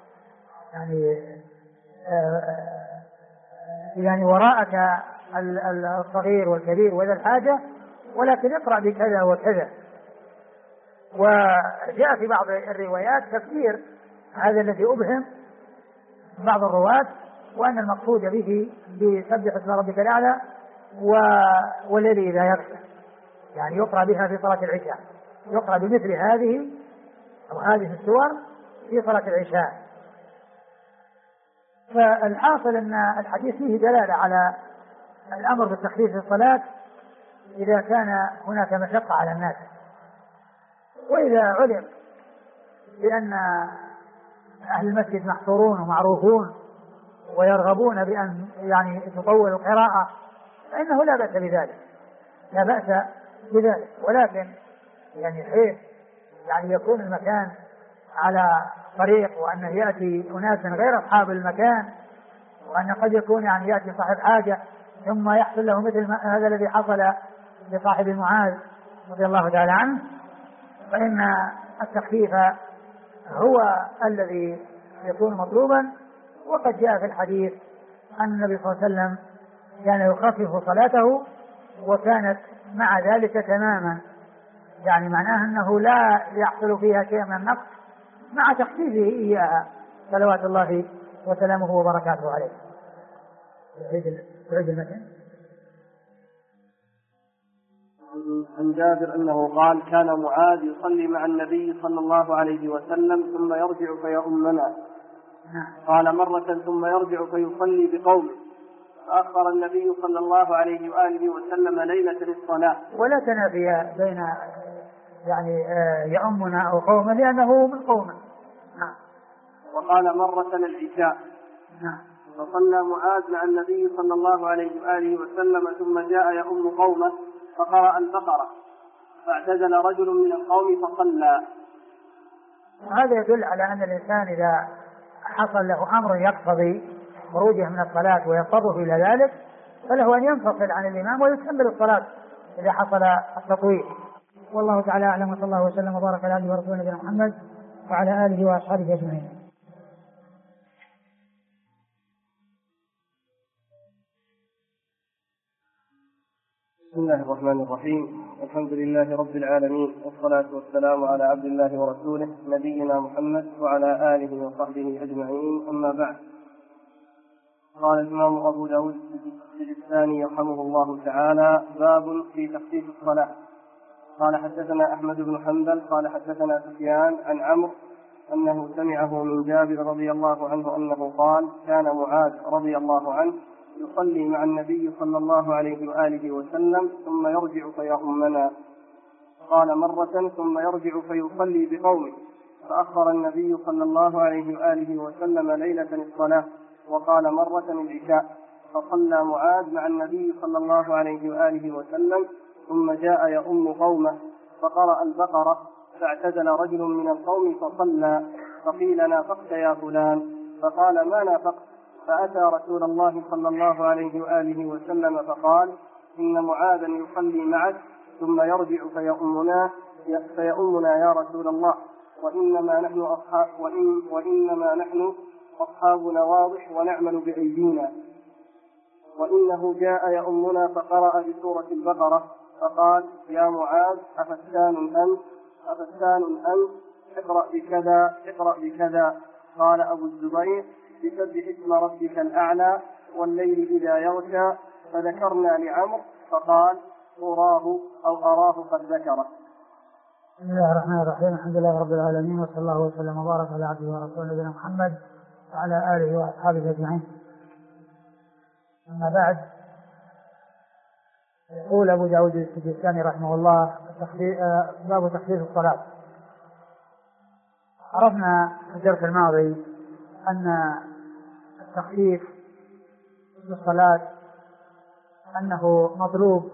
S1: يعني وراءك الصغير والكبير وذا الحاجة، ولكن اقرأ بكذا وكذا. وجاء في بعض الروايات تفسير هذا الذي أبهم بعض الرواة، وأن المقصود به بسبح اسم ربك الأعلى والليل إذا يغشى، يعني يقرأ بها في صلاة العشاء، يقرأ بمثل هذه أو هذه السور في صلاة العشاء. فالحاصل أن الحديث فيه دلالة على الأمر بالتخفيف في الصلاة إذا كان هناك مشقة على الناس، وإذا علم بأن أهل المسجد محصورون ومعروفون ويرغبون بأن يعني تطول القراءة فإنه لا بأس بذلك، ولكن يعني حين يعني يكون المكان على طريق، وأنه يأتي أناس غير أصحاب المكان، وأن قد يكون يعني يأتي صاحب حاجة ثم يحصل له مثل هذا الذي حصل لصاحب معاذ رضي الله تعالى عنه، فإن التخفيف هو الذي يكون مطلوبا. وقد جاء في الحديث أن النبي صلى الله عليه وسلم كان يخفف صلاته وكانت مع ذلك تماما، يعني معناه أنه لا يحصل فيها شيء من النقص مع تخفيفه إياها صلوات الله وسلامه وبركاته عليه. تعيد المتن.
S2: عن جابر أنه قال: كان معاذ يصلي مع النبي صلى الله عليه وسلم ثم يرجع فيؤمنا. قال: مرة ثم يرجع فيصلي بقومه، فأخر النبي صلى الله عليه وآله وسلم ليلة الصلاة.
S1: ولا تنافي بين يعني يؤمنا أو قومه لأنه من قومه.
S2: وقال: مرة العشاء. فصلى معاذ مع النبي صلى الله عليه وآله وسلم ثم جاء يؤم قومه فقرأ البقرة، فاعتزل رجل من القوم فصلى.
S1: هذا يدل على أن الإنسان إذا حصل له أمر يقتضي خروجه من الصلاة ويضطره إلى ذلك فله أن ينفصل عن الإمام ويكمل الصلاة إذا حصل التطويل. والله تعالى أعلم، وصلى الله وسلم وبارك على عبده ورسوله نبينا محمد وعلى آله وأصحابه أجمعين.
S2: بسم الله الرحمن الرحيم. الحمد لله رب العالمين، والصلاة والسلام على عبد الله ورسوله نبينا محمد وعلى آله وصحبه أجمعين. أما بعد، قال الإمام أبو داود السجستاني رحمه الله تعالى: باب في تخفيف الصلاة. قال: حدثنا أحمد بن حنبل قال حدثنا سفيان عن عمرو أنه سمعه من جابر رضي الله عنه أنه قال: كان معاذ رضي الله عنه يصلي مع النبي صلى الله عليه وآله وسلم ثم يرجع فيؤمنا. قال: مرة ثم يرجع فيصلي بقومه، فأخر النبي صلى الله عليه وآله وسلم ليلة الصلاة. وقال: مرة العشاء. فصلى معاذ مع النبي صلى الله عليه وآله وسلم ثم جاء يؤم قومه فقرأ البقرة، فاعتزل رجل من القوم فصلى. فقيل: نافقت يا فلان؟ فقال: ما نافقت. فأتى رسول الله صلى الله عليه وآله وسلم فقال: إن معاذا يصلي معك ثم يرجع فيؤمنا يا رسول الله، وإنما نحن أصحاب نواضح ونعمل بأيدينا. وإنه جاء يؤمنا فقرأ بسورة البقرة فقال: يا معاذ أفتان أنت؟ اقرأ بكذا. قال أبو الزبير: بسبح اسم ربك الأعلى والليل إذا يغشى. فذكرنا لعمرو فقال: أراه قد ذكره.
S1: بسم الله الرحمن الرحيم. الحمد لله رب العالمين، وصلى الله وسلم وبارك على عبده ورسوله نبينا محمد وعلى آله وأصحابه أجمعين. أما بعد، يقول أبو داود السجستاني رحمه الله: باب تخفيف الصلاة. عرفنا في الدرس الماضي أن التخفيف في الصلاة أنه مطلوب،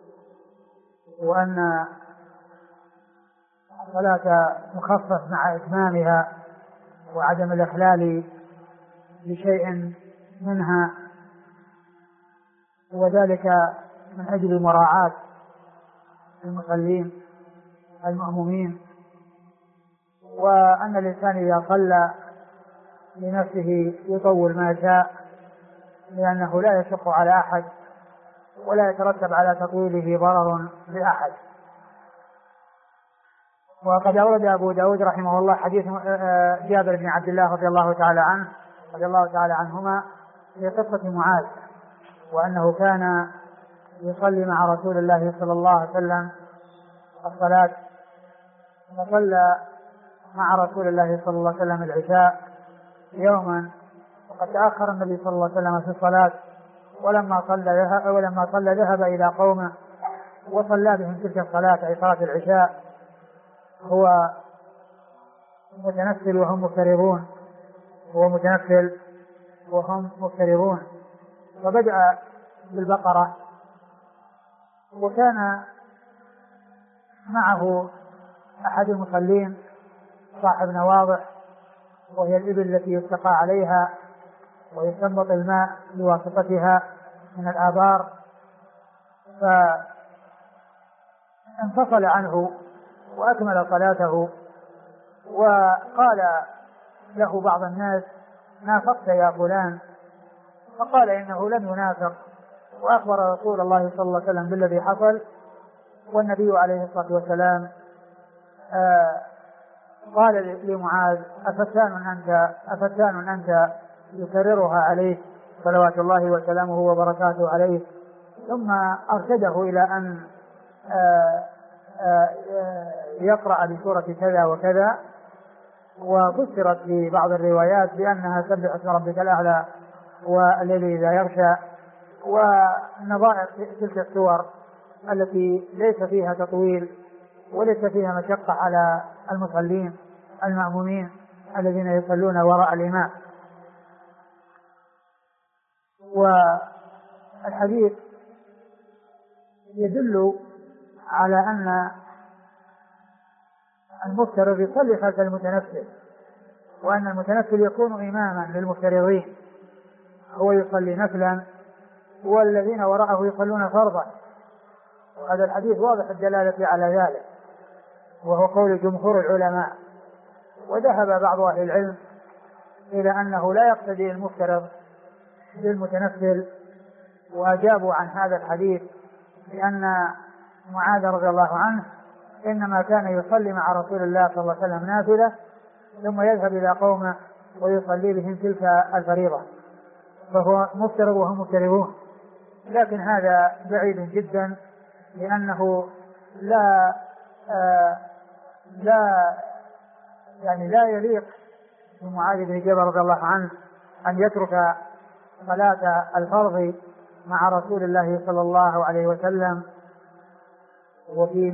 S1: وأن الصلاة تخفف مع إتمامها وعدم الإخلال بشيء منها، وذلك من أجل مراعاة المصلين المأمومين، وأن الإنسان إذا صلى لنفسه يطول ما شاء، لأنه لا يشق على أحد ولا يترتب على تطويله ضرر لأحد. وقد أورد أبو داود رحمه الله حديث جابر بن عبد الله رضي الله تعالى عنهما في قصة معاذ، وأنه كان يصلي مع رسول الله صلى الله عليه وسلم الصلاة، فصلى مع رسول الله صلى الله عليه وسلم العشاء يوما، وقد تأخر النبي صلى الله عليه وسلم في الصلاة، ولما صلى ذهب إلى قومه وصلى بهم تلك الصلاة أي صلاة العشاء، هو متنفل وهم مفترضون. فبدأ بالبقرة، وكان معه أحد المصلين صاحب نواضح، وهي الإبل التي يستقى عليها ويستنبط الماء بواسطتها من الآبار، فانفصل عنه وأكمل صلاته وقال له بعض الناس: نافقت يا فلان؟ فقال إنه لم ينافق، وأخبر رسول الله صلى الله عليه وسلم بالذي حصل. والنبي عليه الصلاة والسلام قال لمعاذ: أفتان أنت يكررها عليه صلوات الله وسلامه وبركاته عليه. ثم أرشده إلى أن يقرأ بسورة كذا وكذا، وفسرت في بعض الروايات بأنها سبح اسم ربك الأعلى والليل إذا يغشى، ونظائر تلك السور التي ليس فيها تطويل وليس فيها مشقة على المصلين المأمومين الذين يصلون وراء الإمام. والحديث يدل على أن المفترض يصلي خلف المتنفل، وأن المتنفل يكون إماما للمفترضين، هو يصلي نفلا والذين وراءه يصلون فرضا. وهذا الحديث واضح الدلالة على ذلك، وهو قول جمهور العلماء. وذهب بعض أهل العلم إلى أنه لا يقتدي المفترض بالمتنفل، وأجابوا عن هذا الحديث بأن معاذ رضي الله عنه إنما كان يصلي مع رسول الله صلى الله عليه وسلم نافلة، ثم يذهب إلى قومه ويصلي بهم تلك الفريضة، فهو مفترض وهم مفترضون. لكن هذا بعيد جدا، لأنه لا يليق بمعاذ بن جبل رضي الله عنه أن يترك صلاة الفرض مع رسول الله صلى الله عليه وسلم وفي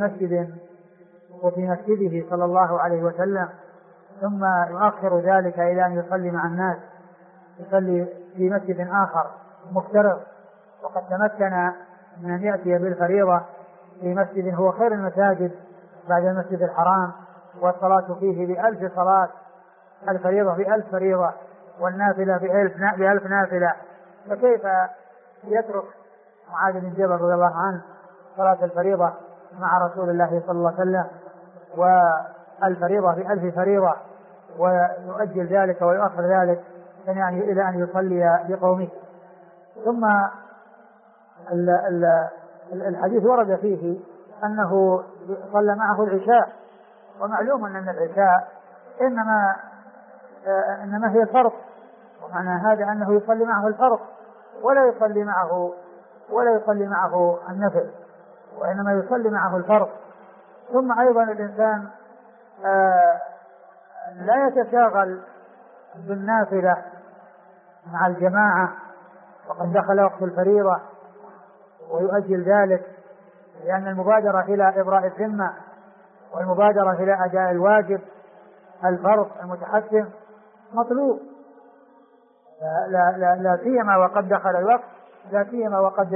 S1: مسجده صلى الله عليه وسلم، ثم يؤخر ذلك إلى أن يصلي مع الناس، يصلي في مسجد آخر مفترض، وقد تمكن من أن يأتي بالفريضة في مسجد هو خير المساجد بعد المسجد الحرام، والصلاة فيه ب1000 صلاة، الفريضة ب1000 فريضة، والنافلة ب1000 نافلة. فكيف يترك معاذ بن جبل رضي الله عنه صلاة الفريضة مع رسول الله صلى الله عليه وسلم والفريضة ب1000 فريضة، ويؤجل ذلك ويؤخر ذلك يعني إلى أن يصلي بقومه؟ ثم الحديث ورد فيه أنه صلى معه العشاء، ومعلوم أن العشاء إنما هي الفرض، ومعنى هذا أنه يصلي معه الفرض ولا يصلي معه النفل، وإنما يصلي معه الفرض. ثم أيضا الإنسان لا يتشاغل بالنافلة مع الجماعة وقد دخل وقت الفريضة ويؤجل ذلك، لأن المبادرة إلى إبراء الذمة والمبادرة إلى أداء الواجب الفرض المتحتم مطلوب، لا سيما وقد دخل الوقت، لا سيما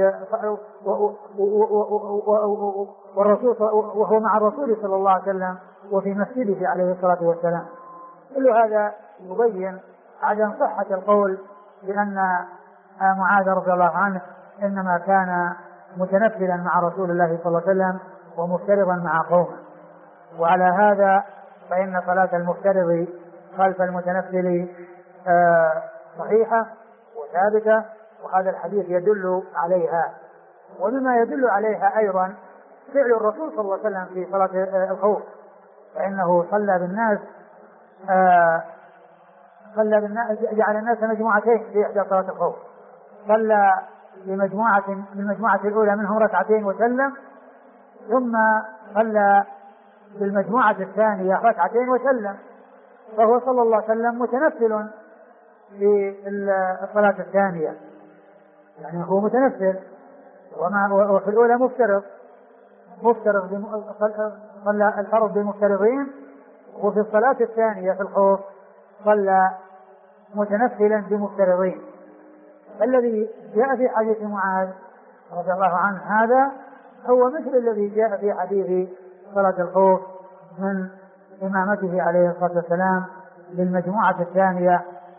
S1: والرسول وهو مع الرسول صلى الله عليه وسلم وفي مسجده عليه الصلاة والسلام. كل هذا يبين عدم صحة القول بأن معاذ رضي الله عنه إنما كان متنفلا مع رسول الله صلى الله عليه وسلم ومفترضا مع قومه. وعلى هذا فإن صلاة المفترض خلف المتنفل صحيحة وثابتة، وهذا الحديث يدل عليها. ومما يدل عليها أيضا فعل الرسول صلى الله عليه وسلم في صلاة الخوف، فإنه صلى بالناس جعل الناس مجموعتين في إحدى صلاة الخوف، صلى بالمجموعة الأولى منهم ركعتين وسلم، ثم صلى بالمجموعة الثانية ركعتين وسلم، فهو صلى الله عليه وسلم متنفل في الصلاة الثانية، يعني هو متنفل، وفي الأولى مفترض صلى الفرض بالمفترضين، وفي الصلاة الثانية في الخوف صلى متنفلا بمفترضين. الذي جاء في حديث معاذ رضي الله عنه هذا هو مثل الذي جاء في حديث صلاة الخوف من إمامته عليه الصلاة والسلام للمجموعة الثانية،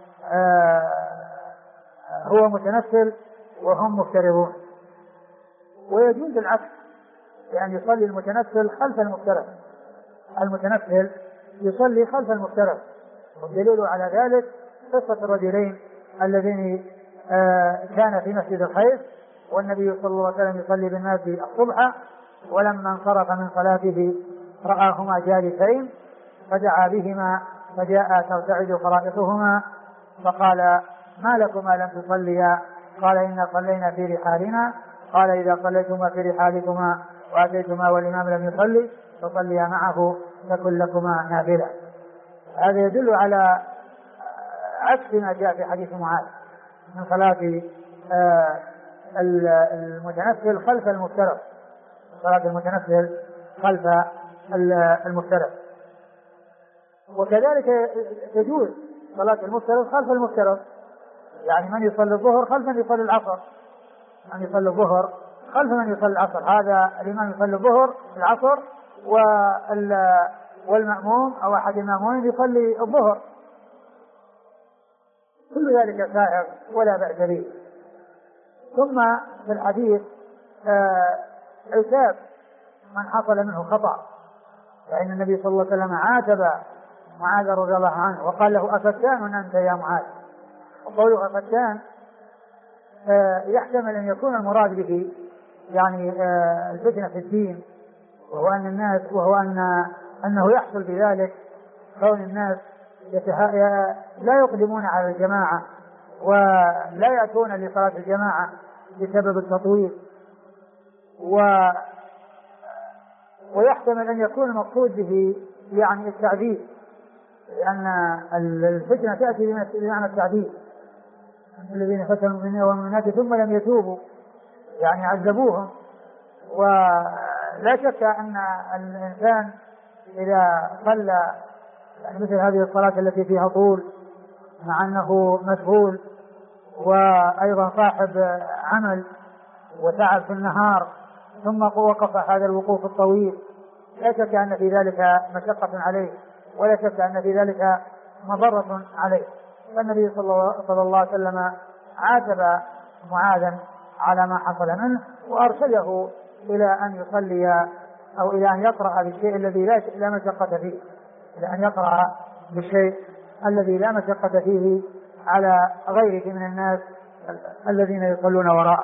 S1: هو متنفل وهم مفترضون. ويجوز العكس، يعني يصلي المتنفل خلف المفترض، المتنفل يصلي خلف المفترض. والدليل على ذلك قصة الرجلين اللذين كان في مسجد الخيف، والنبي صلى الله عليه وسلم يصلي بالناس الصبح، ولما انصرف من صلاته رآهما جالسين فدعا بهما فجاء ترتعد فرائصهما فقال: ما لكما لم تصليا؟ قال: إنا صلينا في رحالنا. قال: إذا صليتما في رحالكما وأتيتما والإمام لم يصلي فصليا معه تكن لكما نافلة. هذا يدل على عكس ما جاء في حديث معاذ من صلاة المتنفل خلف المفترض، صلاة المتنفل خلف المفترض. وكذلك تجوز صلاة المفترض خلف المفترض، يعني من يصلي الظهر خلف من يصلي العصر، من يصلي الظهر خلف من يصلي العصر، هذا الإمام يصلي الظهر العصر والمأموم أو أحد المأمومين يصلي الظهر، كل ذلك سائغ ولا بأس به. ثم في الحديث عتاب من حصل منه خطأ، فإن النبي صلى الله عليه وسلم عاتب معاذ رضي الله عنه وقال له: أفتان أنت يا معاذ؟ وقوله أفتان يحتمل أن يكون المراد به يعني الفتنة في الدين، وهو أنه يحصل بذلك كون الناس لا يقدمون على الجماعة ولا يأتون لصلاة الجماعة بسبب التطويل، ويحتمل أن يكون المقصود به يعني التعذيب، لأن الفتنة تأتي بمعنى التعذيب. الذين فتنوا المؤمنين والمؤمنات ثم لم يتوبوا يعني عذبوهم. ولا شك أن الإنسان إذا صلى يعني مثل هذه الصلاة التي فيها طول مع أنه مشغول وأيضا صاحب عمل وتعب في النهار ثم وقف هذا الوقوف الطويل، لا شك أن في ذلك مشقة عليه ولا شك أن في ذلك مضرة عليه. فالنبي صلى الله عليه وسلم عاتب معاذا على ما حصل منه وأرشده إلى أن يصلي أو إلى أن يقرأ بالشيء الذي لا مشقة فيه، إلى أن يقرأ بالشيء الذي لا مشقة فيه على غيره من الناس الذين يصلون وراءه.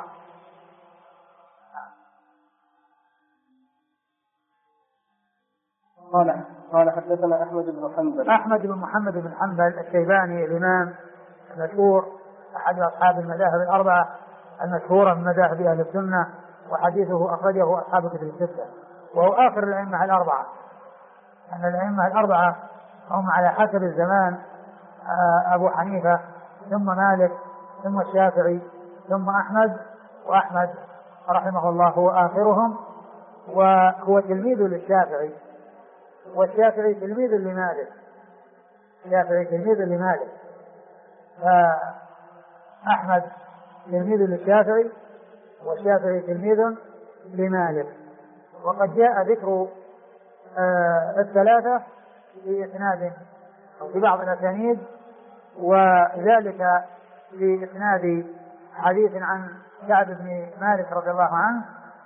S2: قال حدثنا
S1: أحمد بن محمد بن حنبل الشيباني الإمام المشهور أحد أصحاب المذاهب الأربعة المشهورة من مذاهب أهل السنة، وحديثه أخرجه أصحاب كتب الستة، وهو آخر الأئمة الأربعة، أن الأئمة الأربعة هم على حسب الزمان أبو حنيفة ثم مالك ثم الشافعي ثم أحمد، وأحمد رحمه الله هو آخرهم، وهو تلميذ للشافعي، والشافعي تلميذ لمالك، الشافعي تلميذ لمالك، فأحمد تلميذ للشافعي والشافعي تلميذ لمالك. وقد جاء ذكر الثلاثة في إسناد أو في بعض الأسانيد، وذلك في إسناد حديث عن كعب بن مالك رضي الله عنه،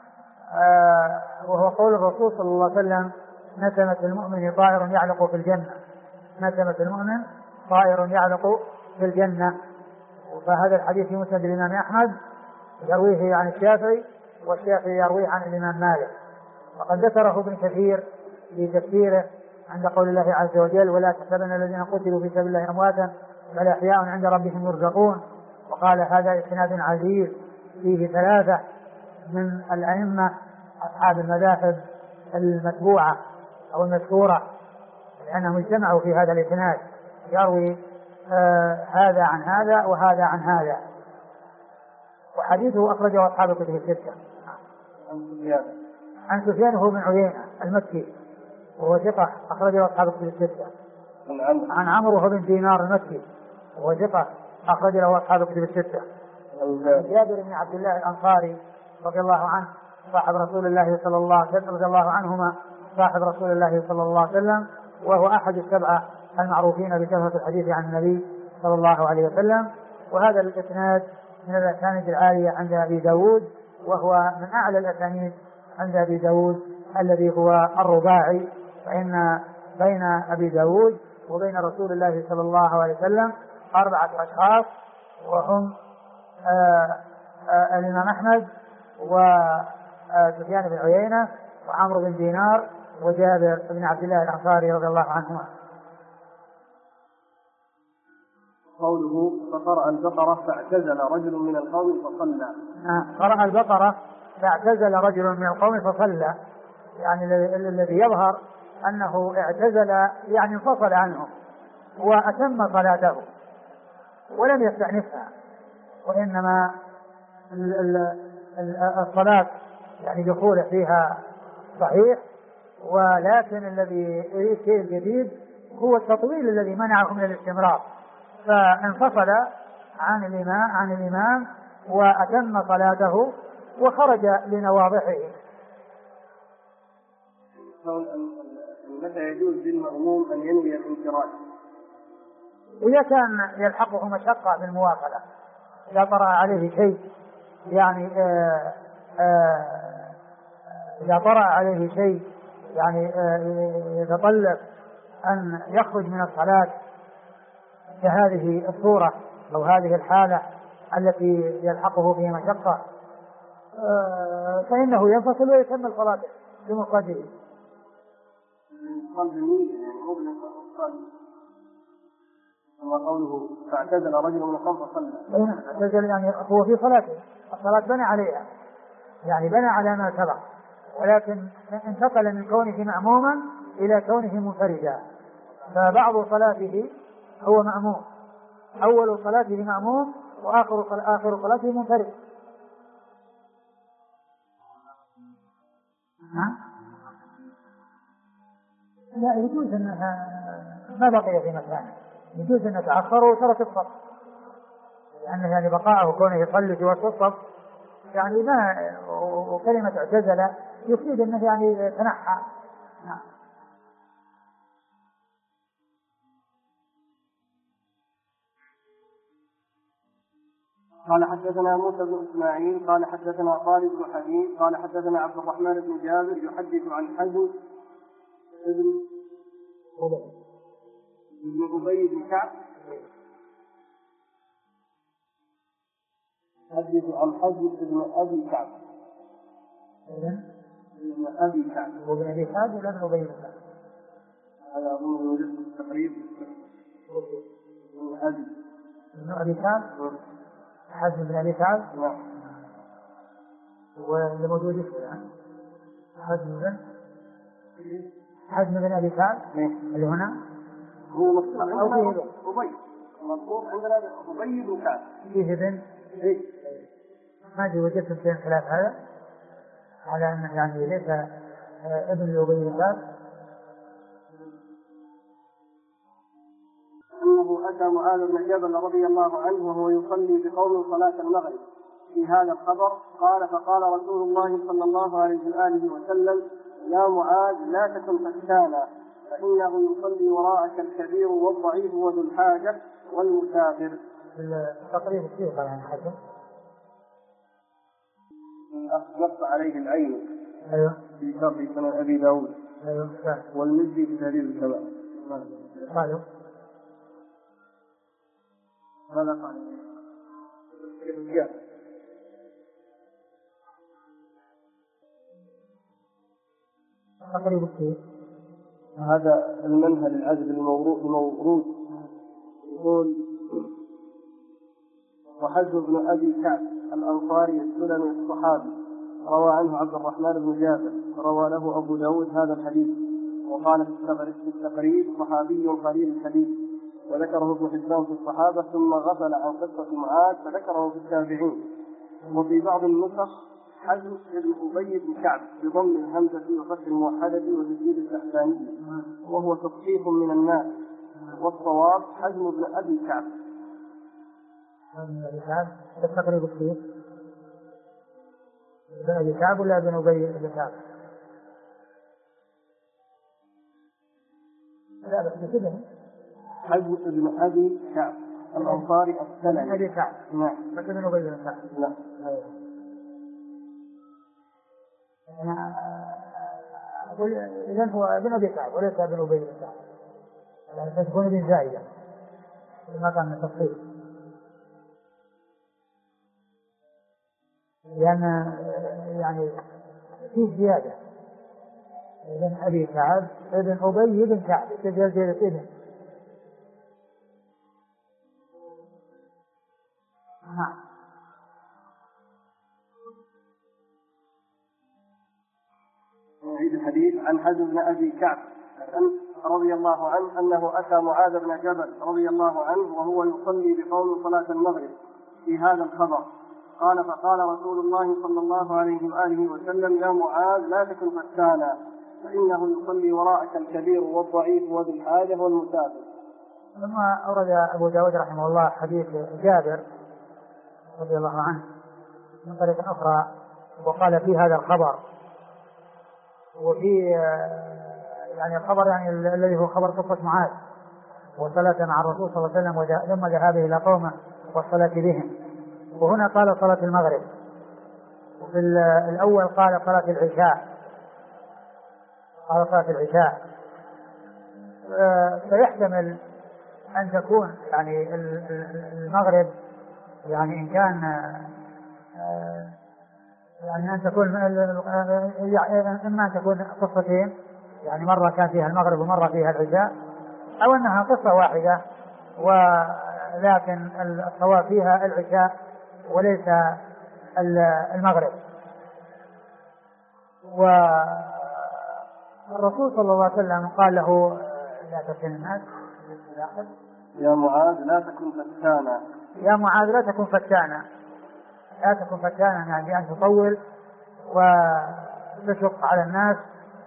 S1: وهو قول الرسول صلى الله عليه وسلم: نسمة المؤمن طائر يعلق في الجنة، نسمة المؤمن طائر يعلق في الجنة. فهذا الحديث في مسند الإمام أحمد يرويه عن الشافعي، والشافعي يرويه عن الإمام مالك. وقد ذكره ابن كثير في تفسيره عند قول الله عز وجل: ولا تحسبن الذين قتلوا في سبيل الله أمواتا بل أحياء عند ربهم يرزقون. وقال: هذا إسناد عزيز فيه ثلاثة من الأئمة أصحاب المذاهب المتبوعة أو المشهورة، لأنهم اجتمعوا في هذا الإسناد، يروي هذا عن هذا وهذا عن هذا. وحديثه أخرجه أصحاب الكتب الستة. عن سفيان هو بن عيينة المكي وهو ثقة أخرجه أصحاب الكتب الستة. عن عمرو هو بن دينار المكي وهو ثقة أخرج له أصحاب الكتب الستة. جابر بن عبد الله الأنصاري رضي الله عنه صاحب رسول الله صلى الله عليه وسلم، رضي الله عنهما صاحب رسول الله صلى الله عليه وسلم، وهو أحد السبعة المعروفين بكثرة الحديث عن النبي صلى الله عليه وسلم. وهذا الإسناد من الأسانيد العالية عند أبي داود، وهو من أعلى الأسانيد عند أبي داود الذي هو الرباعي، فإن بين أبي داود وبين رسول الله صلى الله عليه وسلم 4 أشخاص، وهم الإمام أحمد وسفيان بن عيينة وعمرو بن دينار وجابر بن عبد الله الأنصاري رضي الله عنهما.
S2: قوله فقرأ البقرة فاعتزل رجل من القوم فصلى.
S1: قرأ البقرة فاعتزل رجل من القوم فصلى، يعني الذي يظهر أنه اعتزل يعني انفصل عنهم وأتم صلاته ولم يستأنفها، وإنما الصلاة يعني دخوله فيها صحيح، ولكن الذي يريد شيء جديد هو التطويل الذي منعه من الاستمرار، فانفصل عن الإمام وأتم صلاته وخرج لنواضحه.
S2: متى يجوز للمأموم أن ينوي الانفراد؟
S1: إذا كان يلحقه مشقة بالمواصلة، إذا طرأ عليه شيء يعني إذا طرأ عليه شيء يعني يتطلب أن يخرج من الصلاة كهذه الصورة أو هذه الحالة التي يلحقه فيها مشقة، فإنه ينفصل ويكمل صلاته بمفرده.
S2: ثم قوله فاعتزل رجل من القوم فصلى.
S1: اعتزل يعني هو في صلاته، الصلاة بنى عليها، يعني بنى على ما سبق، ولكن انتقل من كونه مأموما إلى كونه منفردا، فبعض صلاته هو مأموم، أول صلاته مأموم وآخر صلاته منفرد. لا يجوز أنها ما بقي في مكانه، يجوز أن يتأخر وترك الصف، لأنه يعني بقاءه كونه يصلي في وسط الصف يعني ما، وكلمة اعتزل يفيد أنه يعني تنحى.
S2: قال حدثنا موسى بن إسماعيل قال حدثنا خالد بن حبيب قال حدثنا عبد الرحمن بن جابر يحدث عن حزم بن أبي بن كعب يحدث عن حزم بن أبي كعب بن أبي كعب
S1: وابن أبي كعب ولا ابن أبي كعب؟
S2: هذا أظن وجدت التقريب بن
S1: أبي كعب حزم بن أبي كعب.
S2: نعم.
S1: واللي موجود الآن حزم بن أبي كعب اللي هنا
S2: هو مطلوب عندنا أبي بن كعب
S1: فيه ابن ما أدري وجدت في خلاف هذا على أنه يعني ليس ابن أبي بن كعب.
S2: أنه أتى معاذ بن جبل رضي الله عنه وهو يصلي بقوم صلاة المغرب. في هذا الخبر قال فقال رسول الله صلى الله عليه وآله وسلم يا معاذ لا تكن فتانا فإنه يصلي وراءك الكبير والضعيف وذو الحاجة والمسافر.
S1: تقريبا كيف يعني حسن
S2: نص عليه العين.
S1: أيوه
S2: في شرح سنن أبي داود.
S1: أيوه
S2: والمزي في تهذيب الكمال.
S1: قالوا
S2: ماذا قال؟
S1: تقريبا كيف
S2: هذا المنهل العذب المورود يقول وحزم بن أبي كعب الأنصاري السلمي الصحابي روى عنه عبد الرحمن بن جابر روى له أبو داود هذا الحديث وقال في التقريب صحابي قليل الحديث وذكره ابن حبان في الصحابة ثم غفل عن قصة معاذ فذكره في التابعين. وفي بعض النسخ حزم بن أبي بن كعب بضم الهمزة وفتح الموحدة وتسديد الإحسانية وهو تصحيح من الناس والصواب حزم بن أبي كعب.
S1: التقريب كيف بن أبي كعب ولا بن أبي بن كعب؟ لا بس كده
S2: حزم بن أبي كعب الأنصاري السلمي.
S1: أبي كعب
S2: نعم.
S1: بس بن أبي بن كعب.
S2: نعم.
S1: إذن هو ابن أبي كعب وليس ابن أبي بن كعب، يعني تكون ابن زائدة ما كان من التفصيل، لأن يعني في زيادة ابن أبي كعب ابن أبي بن كعب تجلجل ابن. نعم.
S2: في الحديث عن حزم بن أبي كعب رضي الله عنه أنه أتى معاذ بن جبل رضي الله عنه وهو يصلي بقوم صلاة المغرب في هذا الخبر، قال فقال رسول الله صلى الله عليه وآله وسلم يا معاذ لا تكن فتانا فإنه يصلي وراءك الكبير والضعيف وذي الحاجة والمسافر.
S1: ثم أورد أبو داود رحمه الله حديث جابر رضي الله عنه من طريق أخرى وقال في هذا الخبر، وفي يعني الخبر يعني الذي هو خبر قصة معاذ وصلاة مع الرسول صلى الله عليه وسلم ثم ذهابه إلى قومه والصلاة بهم، وهنا قال صلاة المغرب، وفي الأول قال صلاة العشاء، قال صلاة العشاء. فيحتمل أن تكون يعني المغرب يعني إن كان يعني أن تكون إما أن تكون قصتين، يعني مرة كان فيها المغرب ومرة فيها العشاء، أو أنها قصة واحدة ولكن الصواب فيها العشاء وليس المغرب. والرسول صلى الله عليه وسلم قال له لا تفتن الناس،
S2: يا معاذ لا تكن فتانا،
S1: يا معاذ لا تكن فتانا، لا تكن فتانا يعني أن تطول وتشق على الناس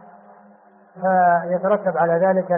S1: فيترتب على ذلك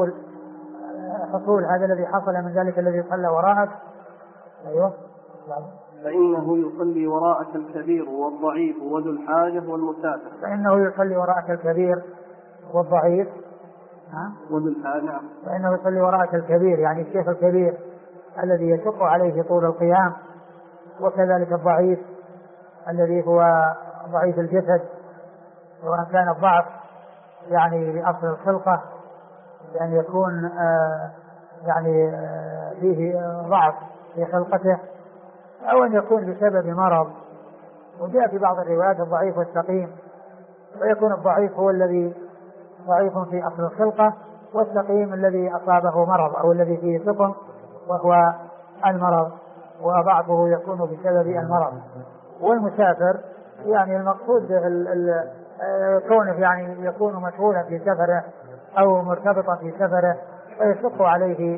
S1: حصول هذا الذي حصل من ذلك الذي صلى وراءك. أيوه
S2: فإنه يصلي وراءك الكبير والضعيف وذو الحاجة والمسافر.
S1: فإنه يصلي وراءك الكبير والضعيف
S2: وذو الحاجة. نعم.
S1: فإنه يصلي وراءك الكبير يعني الشيخ الكبير الذي يشق عليه طول القيام، وكذلك الضعيف الذي هو ضعيف الجسد، وأن كان الضعف يعني لأصل الخلقة بأن يكون يعني فيه ضعف في خلقته، أو أن يكون بسبب مرض. وجاء في بعض الروايات الضعيف والسقيم، ويكون الضعيف هو الذي ضعيف في أصل الخلقة، والسقيم الذي أصابه مرض أو الذي فيه سقم وهو المرض، وضعفه يكون بسبب المرض. والمسافر يعني المقصود كونه يعني يكون مشغولا في سفره أو مرتبطا في سفره فيشق عليه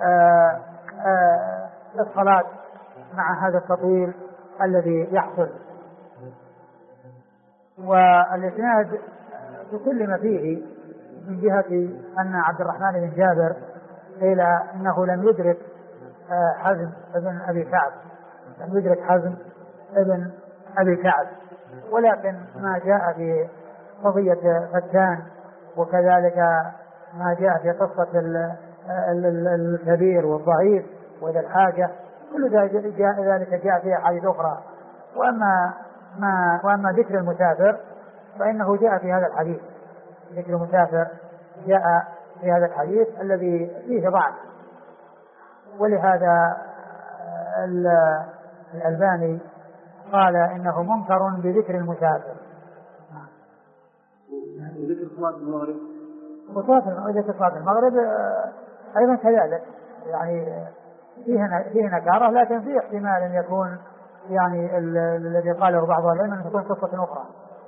S1: الصلاة مع هذا التطويل الذي يحصل. والإسناد تكلم فيه من جهة أن عبد الرحمن بن جابر قيل إنه لم يدرك حزم ابن أبي كعب، لم يدرك حزم ابن أبي كعب، ولكن ما جاء في قضية فتان وكذلك ما جاء في قصة الكبير والضعيف وذا الحاجة كل ذلك جاء فيها حديث أخرى. وأما ذكر المسافر فإنه جاء في هذا الحديث، ذكر المسافر جاء في هذا الحديث الذي فيه ضعف، ولهذا الألباني قال إنه منكر بذكر المسافر.
S2: ذكر صلاة المغرب
S1: وذكر صلاة المغرب أيضا كذلك يعني فيه نكارة، لكن فيه احتمال أن يكون يعني الذي قاله بعض العلماء أن تكون قصة أخرى،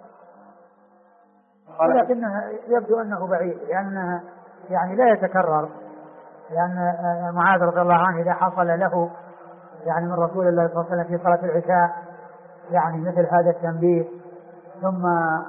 S1: ولكنها يبدو أنه بعيد لأنه يعني لا يتكرر، لأن معاذ رضي الله عنه إذا حصل له يعني من رسول الله صلى الله عليه وسلم في صلاة العشاء يعني مثل هذا التنبيه ثم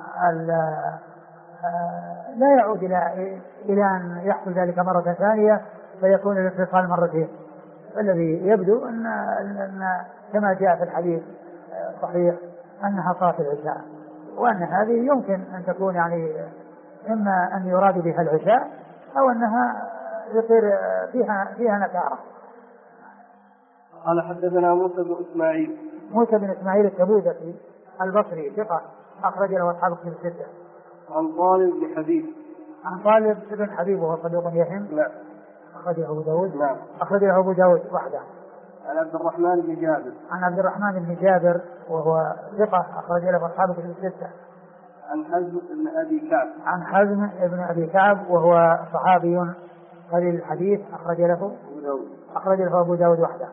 S1: لا يعود إلى أن يحصل ذلك مرة ثانية فيكون الاتصال مرتين، الذي يبدو أن كما جاء في الحديث صحيح أنها صلاة العشاء، وأن هذه يمكن أن تكون يعني إما أن يراد بها العشاء أو أنها يصير فيها نكارة.
S2: قال حدثنا موسى بن إسماعيل
S1: التبوذكي البصري ثقة أخرج له أصحاب الكتب الستة.
S2: عن طالب بن حبيب.
S1: عن طالب بن حبيب وهو صدوق يهم.
S2: لا.
S1: أخرجه أبو داود.
S2: نعم.
S1: أخرجه أبو داود وحده.
S2: عن عبد الرحمن بن جابر.
S1: عن عبد الرحمن بن جابر وهو ثقة أخرج له أصحاب كتب الستة.
S2: عن حزم بن أبي كعب.
S1: عن حزم بن أبي كعب وهو صحابي قليل الحديث أخرج له أبو داود وحده.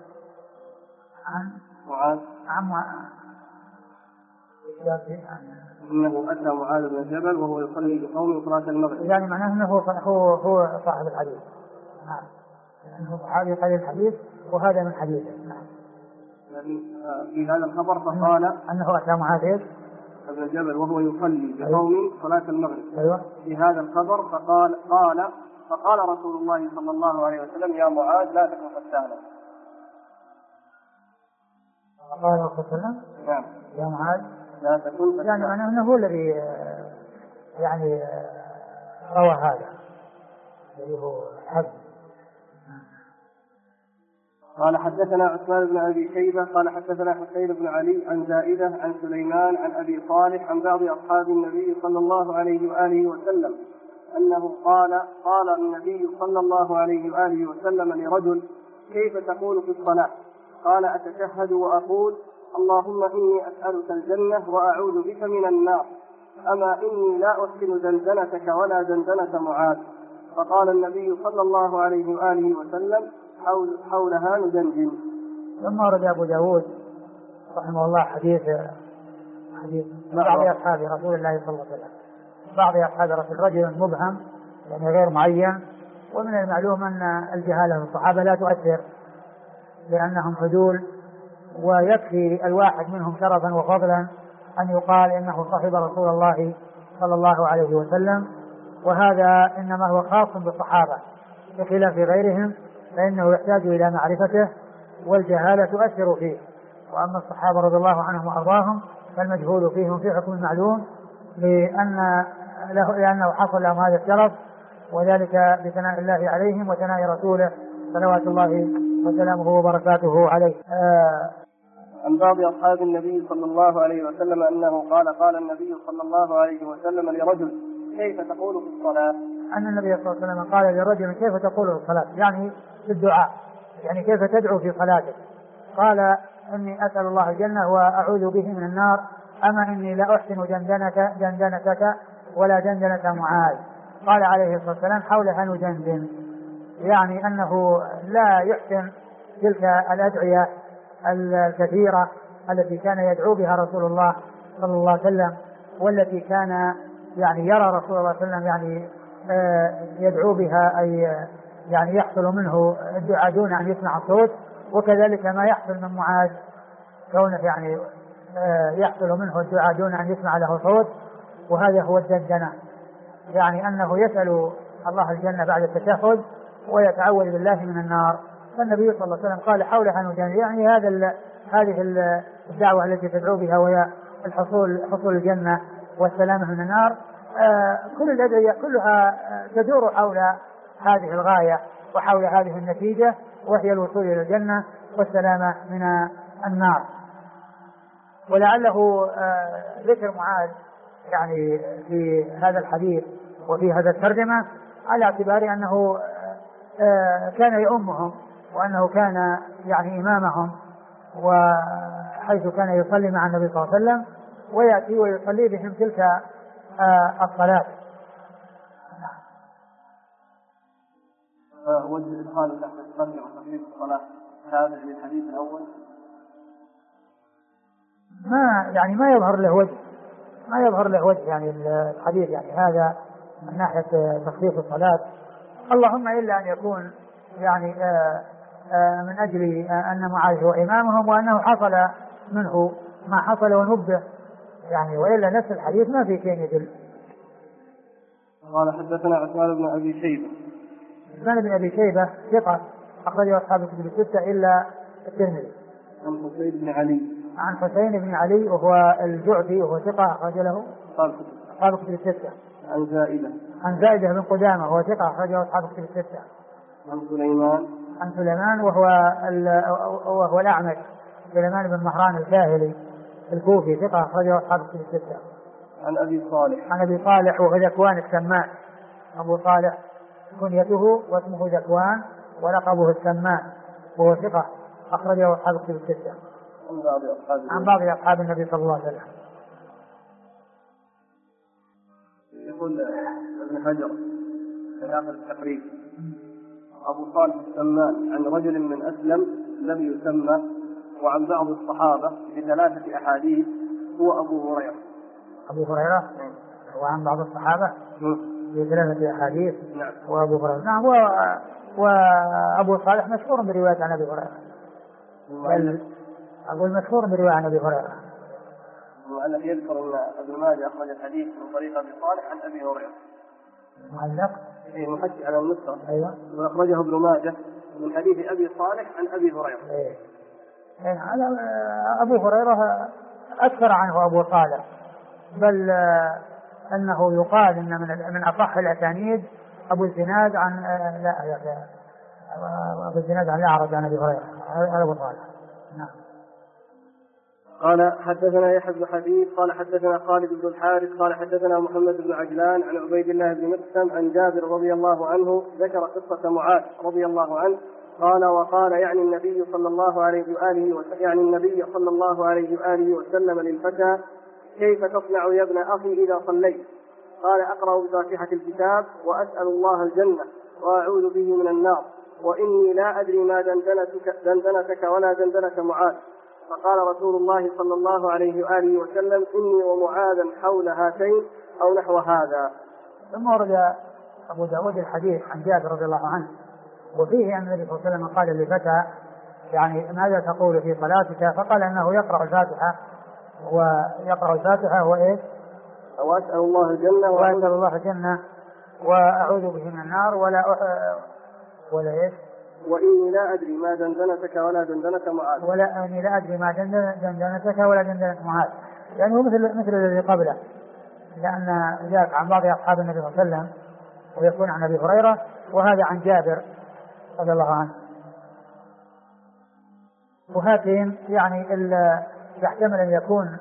S1: عن
S2: معاذ. إنه أتى معاذ بن جبل وهو يصلي بقوم صلاة المغرب.
S1: يعني معناه أنه هو صاحب الحديث. نعم. أنه صحابي قليل الحديث وهذا من حديثه. نعم.
S2: في هذا الخبر فقال
S1: أنه أتى معاذ
S2: بن جبل وهو يصلي بقوم صلاة المغرب.
S1: أيوة.
S2: في هذا الخبر فقال رسول الله صلى الله عليه وسلم يا معاذ لا تكن فتانا.
S1: قال رسول الله
S2: نعم.
S1: يا معاذ
S2: لا تكن فتانا.
S1: يعني معناه أنه هو الذي يعني روى هذا الذي هو حزم.
S2: قال حدثنا عثمان بن أبي شيبة قال حدثنا حسين بن علي عن زائدة عن سليمان عن أبي صالح عن بعض أصحاب النبي صلى الله عليه وآله وسلم أنه قال النبي صلى الله عليه وآله وسلم لرجل كيف تقول في الصلاة؟ قال أتشهد وأقول اللهم إني أسألك الجنة وأعوذ بك من النار، أما إني لا أحسن دندنتك ولا دندنة معاذ. فقال النبي صلى الله عليه وآله وسلم حولها ندندن.
S1: ثم ورد أبو داود رحمه الله حديث بعض أصحاب رسول الله صلى الله عليه وسلم، بعض أصحاب رسول رجل مبهم يعني غير معين. ومن المعلوم أن الجهالة في الصحابة لا تؤثر لأنهم عدول، ويكفي الواحد منهم شرفا وفضلا أن يقال إنه صاحب رسول الله صلى الله عليه وسلم، وهذا إنما هو خاص بالصحابة بخلاف غيرهم فإنه يحتاج إلى معرفته والجهالة تؤثر فيه. وأما الصحابة رضي الله عنهم وأرضاهم فالمجهول فيهم في حكم المعلوم لأنه حصل لهم هذا الشرف، وذلك بثناء الله عليهم وثناء رسوله صلوات الله وسلامه وبركاته عليه.
S2: عن بعض أصحاب النبي صلى الله عليه وسلم أنه قال النبي صلى الله عليه وسلم لرجل كيف تقول في الصلاة؟
S1: أن النبي صلى الله عليه وسلم قال لرجل كيف تقول في الصلاة، يعني في الدعاء، يعني كيف تدعو في صلاتك؟ قال إني أسأل الله الجنة وأعوذ به من النار، أما إني لا أحسن دندنتك ولا دندنة معاذ. قال عليه الصلاة والسلام حولها ندندن، يعني أنه لا يحسن تلك الأدعية الكثيرة التي كان يدعو بها رسول الله صلى الله عليه وسلم، والتي كان يعني يرى رسول الله صلى الله عليه وسلم يعني يدعو بها، أي يعني يحصل منه الدعاء دون أن يسمع الصوت. وكذلك ما يحصل من معاذ كونه يعني يحصل منه الدعاء دون أن يسمع له صوت، وهذا هو الدندنة، يعني أنه يسأل الله الجنة بعد التشهد ويتعوذ بالله من النار. فالنبي صلى الله عليه وسلم قال حولها ندندن، يعني هذه الدعوة التي تدعو بها وهي حصول الجنة والسلامة من النار، كل الأدعية كلها تدور حول هذه الغاية وحول هذه النتيجة، وهي الوصول إلى الجنة والسلامة من النار. ولعله ذكر معاذ يعني في هذا الحديث وفي هذا الترجمة على اعتبار أنه كان يؤمهم، وأنه كان يعني إمامهم، وحيث كان يصلي مع النبي صلى الله عليه وسلم ويأتي ويصلي بهم تلك الصلاة.
S2: وجه إدخال تحت الترجمة وتخفيف الصلاة هذا الحديث الأول
S1: ما يظهر له وجه يعني الحديث يعني هذا من ناحية تخفيف الصلاة، اللهم إلا أن يكون يعني من أجل أن معاذ هو إمامهم وأنه حصل منه ما حصل ونبه يعني، وإلا نفس الحديث ما في شيء يدل.
S2: قال حدثنا عثمان بن أبي شيبة.
S1: عثمان بن أبي شيبة ثقة أخرجه أصحاب الكتب الستة إلا الترمذي.
S2: عن حسين بن علي.
S1: عن حسين بن علي وهو الجعفي وهو ثقة أخرج له أصحاب الكتب الستة. عن زائدة بن قدامة وهو ثقة أخرجه أصحاب الكتب الستة. عن سليمان وهو الأعمش، سليمان بن مهران الكاهلي الكوفي ثقة أخرجه أصحاب الكتب الستة.
S2: عن أبي صالح.
S1: عن أبي صالح وهو ذكوان السمان. أبو صالح كنيته واسمه ذكوان ولقبه السمان، وهو ثقة أخرجه أصحاب الكتب الستة عن بعض أصحاب النبي صلى الله عليه وسلم.
S2: يقول ابن حجر في آخر التقريب: أبو صالح السمان عن رجل من أسلم لم يسمى، وعن بعض الصحابة بثلاثة أحاديث هو أبو هريرة.
S1: أبو هريرة وعن بعض الصحابة بثلاثة أحاديث.
S2: نعم.
S1: وأبو هريرة. نعم. وأبو صالح مشهور برواية عن أبي هريرة. أقول مشهور برواية عن أبي هريرة.
S2: وأن يذكر أن ابن ماجه أخرج الحديث من طريق أبي صالح عن أبي هريرة.
S1: معلق.
S2: محكي على النسخة.
S1: أيوة.
S2: وأخرجه ابن ماجه من حديث أبي صالح عن أبي هريرة.
S1: على أبو هريرة أكثر عنه أبو صالح، بل أنه يقال إن من أصح الأسانيد أبو الزناد عن أبو الزناد عن الأعرج عن أبي هريرة على أبو صالح. نعم.
S2: قال حدثنا يحيى بن حبيب قال حدثنا خالد بن الحارث قال حدثنا محمد بن عجلان عن عبيد الله بن مقسم عن جابر رضي الله عنه ذكر قصة معاذ رضي الله عنه قال: وقال يعني النبي صلى الله عليه وآله وسلم للفتى: كيف تصنع يا ابن أخي إذا صليت؟ قال: أقرأ بفاتحة الكتاب وأسأل الله الجنة وأعوذ به من النار، وإني لا أدري ما دندنتك ولا دندنك معاذ. فقال رسول الله صلى الله عليه وآله وسلم: إني ومعاذا حول هاتين أو نحو هذا.
S1: ثم ورد أبو داود الحديث عن جابر رضي الله عنه، وفيه أن النبي صلى الله عليه وسلم قال للفتى: يعني ماذا تقول في صلاتك؟ فقال أنه يقرأ الفاتحة وإيش؟
S2: وأسأل الله الجنة
S1: وأعوذ به من النار ولا إيش؟
S2: وإني لا أدري ما دندنتك ولا دندنك معاذ.
S1: إني لا أدري ما دندنتك ولا دندنك معاذ. يعني هو مثل الذي قبله، لأن ذاك عن بعض أصحاب النبي صلى الله عليه وسلم ويكون عن أبي هريرة، وهذا عن جابر رضي الله عنه. وهاتين يعني يحتمل أن يكون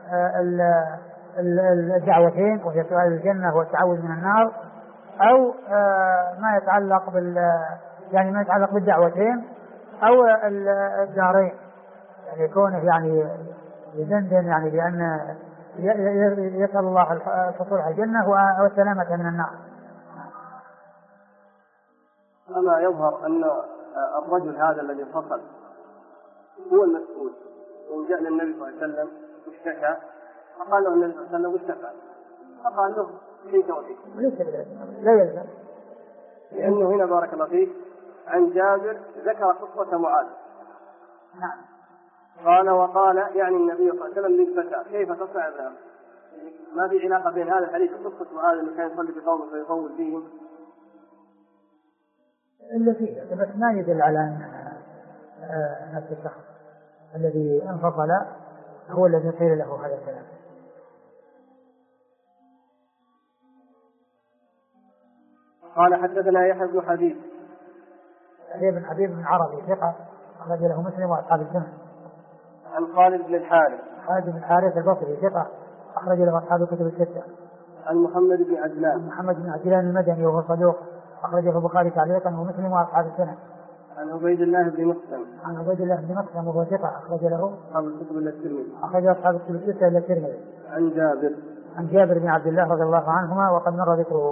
S1: الدعوتين، وهي سؤال الجنة والتعوذ من النار، أو ما يتعلق ما يتعلق بالدعوتين أو الدارين، يعني يكونه يعني يدندن يعني بأن يسأل الله الحصول على الجنة والسلامة من النار.
S2: أما يظهر أن الرجل هذا الذي فصل هو المسؤول، وجاء للنبي صلى الله عليه وسلم واشتكى، فقال له النبي صلى الله عليه وسلم: واشتكى؟ فقال له: فيك وفيك.
S1: لا يلزم،
S2: لأنه هنا بارك الله فيك عن جابر ذكر قصة معاذ.
S1: نعم.
S2: قال: وقال يعني النبي صلى الله عليه وسلم للفتى: كيف تصنع ذلك؟ ما في علاقة بين هذا الحديث وقصة معاذ اللي كان يصلي بقومه فيطول فيهم؟
S1: إلا فيه، بس ما يدل على نفس الشخص الذي انفصل هو الذي قيل له هذا الكلام.
S2: قال حدثنا يحيى بن حبيب.
S1: يحيى بن حبيب بن عربي ثقة أخرج له مسلم وأصحاب السنن.
S2: عن خالد بن الحارث.
S1: خالد بن الحارث البصري ثقة أخرج له أصحاب الكتب الستة.
S2: عن محمد بن عجلان.
S1: محمد بن عجلان المدني وهو صدوق أخرجه البخاري تعليقا ومسلم وأصحاب السنن.
S2: عن عبيد الله بن مقسم.
S1: عن عبيد الله بن مقسم وهو ثقة أخرج له
S2: أصحاب الكتب الترمذي.
S1: أخرج أصحاب الكتب الستة إلا الترمذي.
S2: عن جابر.
S1: عن جابر بن عبد الله رضي الله عنهما وقد مر ذكره.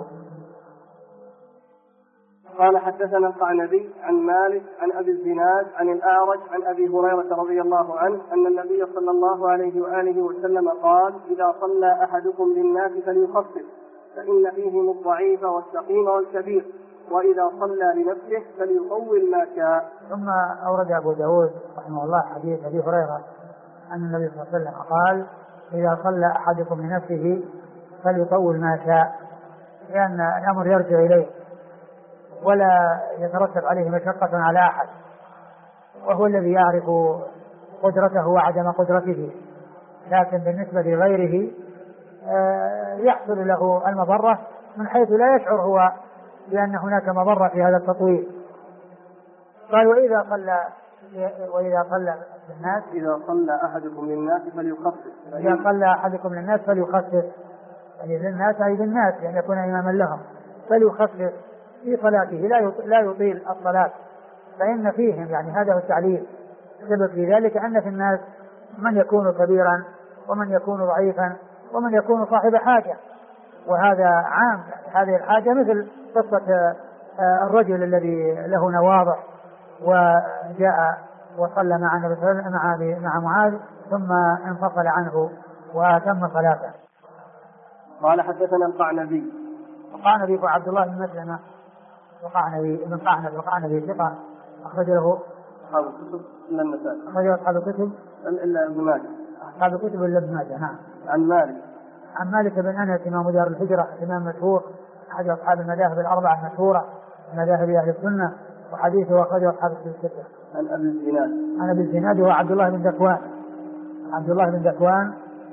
S2: قال حدثنا القعنبي عن مالك عن أبي الزناد عن الأعرج عن أبي هريرة رضي الله عنه أن النبي صلى الله عليه وآله وسلم قال: إذا صلى أحدكم للناس فليخفف، فإن فيهم الضعيف والسقيم والكبير، وإذا صلى لنفسه فليطول ما شاء.
S1: ثم أورد أبو داود رحمه الله حديث أبي هريرة أن النبي صلى الله عليه وسلم قال: إذا صلى أحدكم لنفسه فليطول ما شاء، لأن الأمر يرجع إليه ولا يترتب عليه مشقة على أحد، وهو الذي يعرف قدرته وعدم قدرته، لكن بالنسبة لغيره يحصل له المضرة من حيث لا يشعر هو بأن هناك مضرة في هذا التطويل. قال: وإذا صلى للناس
S2: إذا صلى أحدكم للناس فليخفف.
S1: إذا صلى أحدكم للناس فليخفف، يعني للناس أي للناس لأن يكون إماما لهم، فليخفف في صلاته لا يطيل الصلاة، فإن فيهم يعني هذا هو التعليل. السبب في ذلك أن في الناس من يكون كبيرا ومن يكون ضعيفا ومن يكون صاحب حاجة، وهذا عام. هذه الحاجة مثل قصة الرجل الذي له نواضح وجاء وصلى مع النبي صلى الله عليه وسلم مع معاذ ثم انفصل عنه وتم صلاته.
S2: قال حدثنا القعنبي.
S1: القعنبي عبد الله بن مسلمة وقعنبي بن قعنبي ثقة أخرج له
S2: أصحاب الكتب إلا النسائي.
S1: أخرج أصحاب الكتب
S2: إلا ابن ماجه.
S1: أصحاب الكتب إلا ابن ماجه. نعم.
S2: عن
S1: مالك بن أنس إمام دار الهجرة إمام مشهور أحد أصحاب المذاهب الأربعة المشهورة مذاهب أهل السنة، وحديثه أخرجه أصحاب الكتب الستة. عن أبي الزناد هو عبد الله بن ذكوان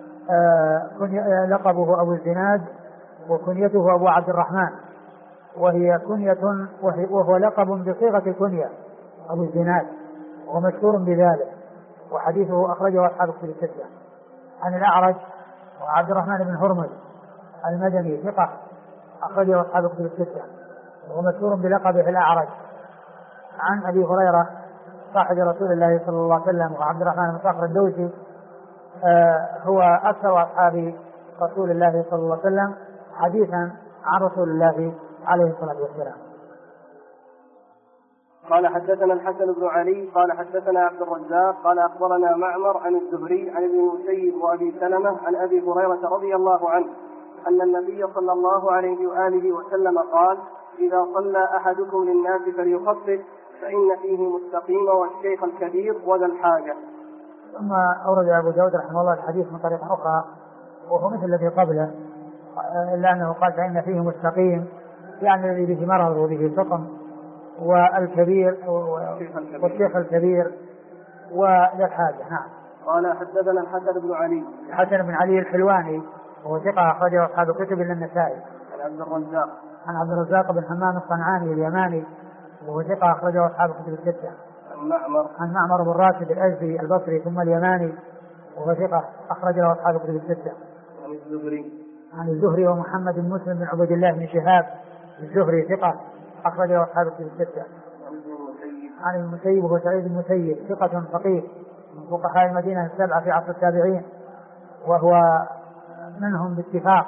S1: لقبه أبو الزناد وكنيته أبو عبد الرحمن، وهي كنية وهو لقب بصيغة الكنية أبو الزناد ومشهور بذلك، وحديثه أخرجه أصحاب الكتب الستة. عن الأعرج وعبد الرحمن بن هرمز المدني ثقة أخرجه أصحاب الكتب الستة ومشهور بلقبه الأعرج. عن أبي هريرة صاحب رسول الله صلى الله عليه وسلم وعبد الرحمن بن صخر الدوسي هو أكثر أصحاب رسول الله صلى الله عليه وسلم حديثا عن رسول الله عليه الصلاة والسلام.
S2: قال حدثنا الحسن بن علي قال حدثنا عبد الرزاق قال أخبرنا معمر عن الزهري عن ابن المسيب وأبي سلمة عن أبي هريرة رضي الله عنه أن النبي صلى الله عليه وآله وسلم قال: إذا صلى أحدكم للناس فليخفف فإن فيه مستقيم والشيخ الكبير وذا الحاجة.
S1: ثم أورد أبو داود رحمه الله الحديث من طريق أخرى وهو مثل الذي قبله، إلا أنه قال فإن فيه مستقيم، يعني الذي به مرض وبه سقم، والكبير والشيخ الكبير وذا الحاجة. نعم.
S2: قال حدثنا الحسن بن علي
S1: الحلواني وهو ثقة أخرجه أصحاب الكتب إلا النسائي. عن عبد الرزاق بن حمام الصنعاني اليماني وهو ثقة أخرجه أصحاب الكتب الستة. عن معمر بن راشد الأزدي البصري ثم اليماني وهو ثقة أخرجه أصحاب الكتب الستة. عن الزهري ومحمد بن مسلم بن عبد الله بن شهاب الزهري ثقة أخرجه أصحاب الكتب الستة. عن المسيب وهو سعيد المسيب ثقة فقيه من فقهاء المدينة السبعة في عصر التابعين، وهو منهم باتفاق.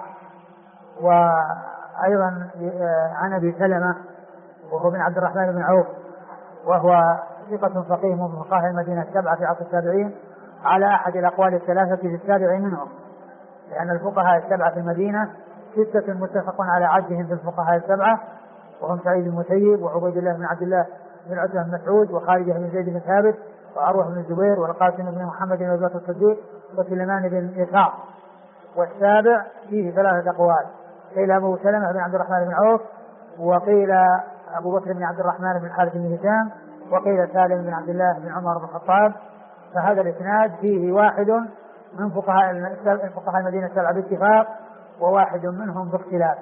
S1: وأيضا عن أبي سلمة وهو بن عبد الرحمن بن عوف وهو ثقة فقيه من فقهاء المدينة السبعة في عصر التابعين على أحد الأقوال الثلاثة في السابع منهم، لأن الفقهاء السبعة في المدينة ستة متفق على عدهم في الفقهاء السبعة، وهم سعيد المسيب وعبيد الله بن عبد الله بن عتبة بن مسعود وخارجة بن زيد بن ثابت وعروة بن الزبير والقاسم بن محمد بن أبي بكر الصديق وسليمان بن يسار. والسابع فيه ثلاثة أقوال، قيل أبو سلمة بن عبد الرحمن بن عوف، وقيل أبو بكر بن عبد الرحمن بن الحارث بن هشام، وقيل سالم بن عبد الله بن عمر بن الخطاب. فهذا الإسناد فيه واحد من فقهاء المدينة السبعة باتفاق وواحد منهم باختلاف.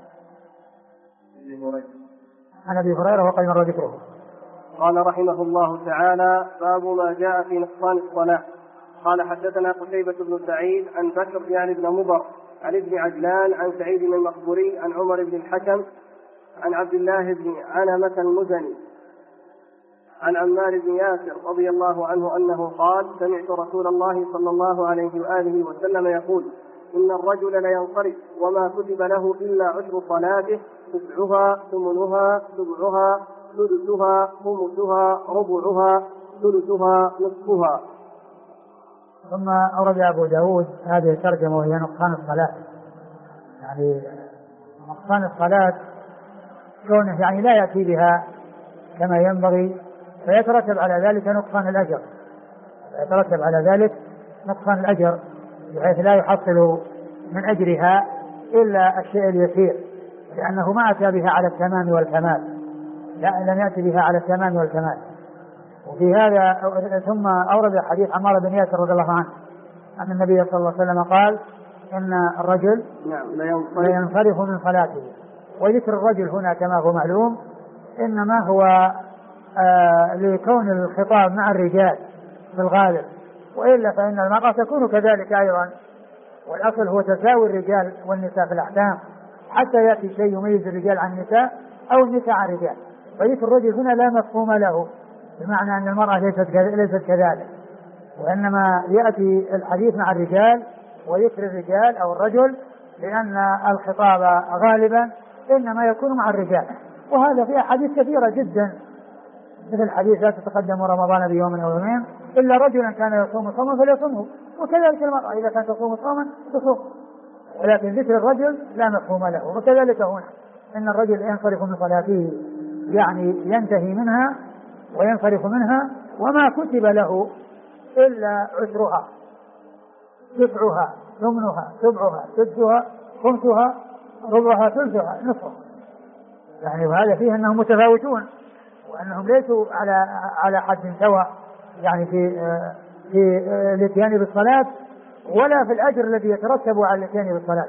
S1: عن أبي هريرة وقد مر ذكره.
S2: قال رحمه الله تعالى: باب ما جاء في نقصان الصلاة. قال حدثنا قتيبة بن سعيد عن بكر يعني بن مضر عن ابن عجلان عن سعيد بن المقبوري عن عمر بن الحكم عن عبد الله بن عنمة المزني عن عمار بن ياسر رضي الله عنه أنه قال: سمعت رسول الله صلى الله عليه وآله وسلم يقول: إن الرجل لينصرف وما كتب له إلا عشر صلاته، تسعها ثمنها سبعها ثلثها خمسها ربعها ثلثها نصفها.
S1: ثم أورد أبو داود هذه الترجمة وهي نقصان الصلاة. يعني نقصان الصلاة كونه يعني لا يأتي بها كما ينبغي فيترتب على ذلك نقصان الأجر بحيث لا يحصل من أجرها إلا الشيء اليسير، لأنه ما أتى بها على التمام والكمال، لم يأتي بها على التمام والكمال. وفي هذا ثم أورد حديث عمار بن ياسر رضي الله عنه أن النبي صلى الله عليه وسلم قال: إن الرجل لينصرف من صلاته. وذكر الرجل هنا كما هو معلوم إنما هو لكون الخطاب مع الرجال في الغالب، وإلا فإن المرأة تكون كذلك أيضا والأصل هو تساوي الرجال والنساء في الأحكام حتى يأتي شيء يميز الرجال عن النساء أو النساء عن الرجال. فذكر الرجل هنا لا مفهوم له، بمعنى أن المرأة ليست كذلك، وإنما يأتي الحديث مع الرجال وذكر الرجال أو الرجل، لأن الخطاب غالبا إنما يكون مع الرجال. وهذا في أحاديث كثيرة جدا، مثل حديث لا تتقدم رمضان بيوم أو يومين إلا رجلا كان يصوم صوما فليصومه، وكذلك المرأة إذا كانت تصوم صوما تصوم، ولكن ذكر الرجل لا مفهوم له. وكذلك هنا إن الرجل ينصرف من صلاته يعني ينتهي منها وينصرف منها وما كتب له إلا عشرها، تسعها، ثمنها، سبعها، سدسها، خمسها، ربعها، ثلثها، نصفها. يعني وهذا فيه أنهم متفاوتون وأنهم ليسوا على حد سواء، يعني في الاتيان بالصلاة ولا في الأجر الذي يترتب على الاتيان بالصلاة.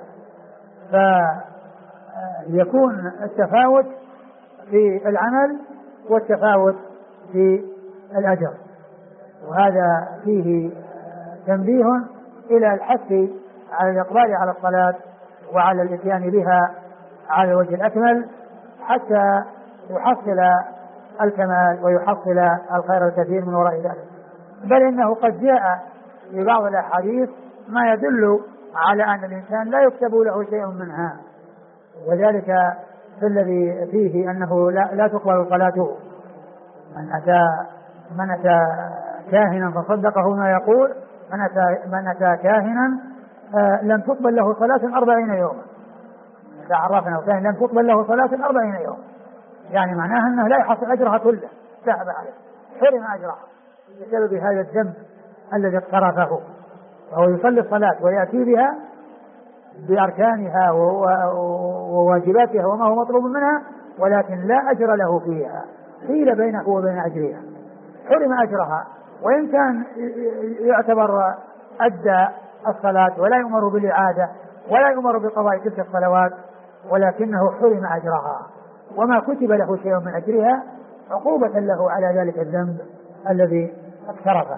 S1: فيكون التفاوت في العمل والتفاوت في الأجر، وهذا فيه تنبيه إلى الحث على الإقبال على الصلاة وعلى الاتيان بها على الوجه الأكمل حتى يحصل الكمال ويحصل الخير الكثير من وراء ذلك. بل إنه قد جاء في بعض الأحاديث ما يدل على أن الإنسان لا يكتب له شيء منها، وذلك في الذي فيه أنه لا تقبل صلاته. من أتى كاهنا فصدقه ما يقول، من أتى كاهنا لم تقبل له صلاة 40 يوما، إذا عرفنا وكان لم تقبل له صلاة 40 يوما، يعني معناها أنه لا يحصل أجرها كله، ذهب عليه، حرم أجرها بسبب هذا الذنب الذي اقترفه. فهو يصلي الصلاة ويأتي بها بأركانها وواجباتها وما هو مطلوب منها، ولكن لا أجر له فيها، حيل بينه وبين أجرها، حرم أجرها، وإن كان يعتبر أدى الصلاة ولا يؤمر بالإعادة ولا يؤمر بقضاء تلك الصلوات، ولكنه حرم أجرها وما كتب له شيء من أجرها عقوبة له على ذلك الذنب الذي اقترفه.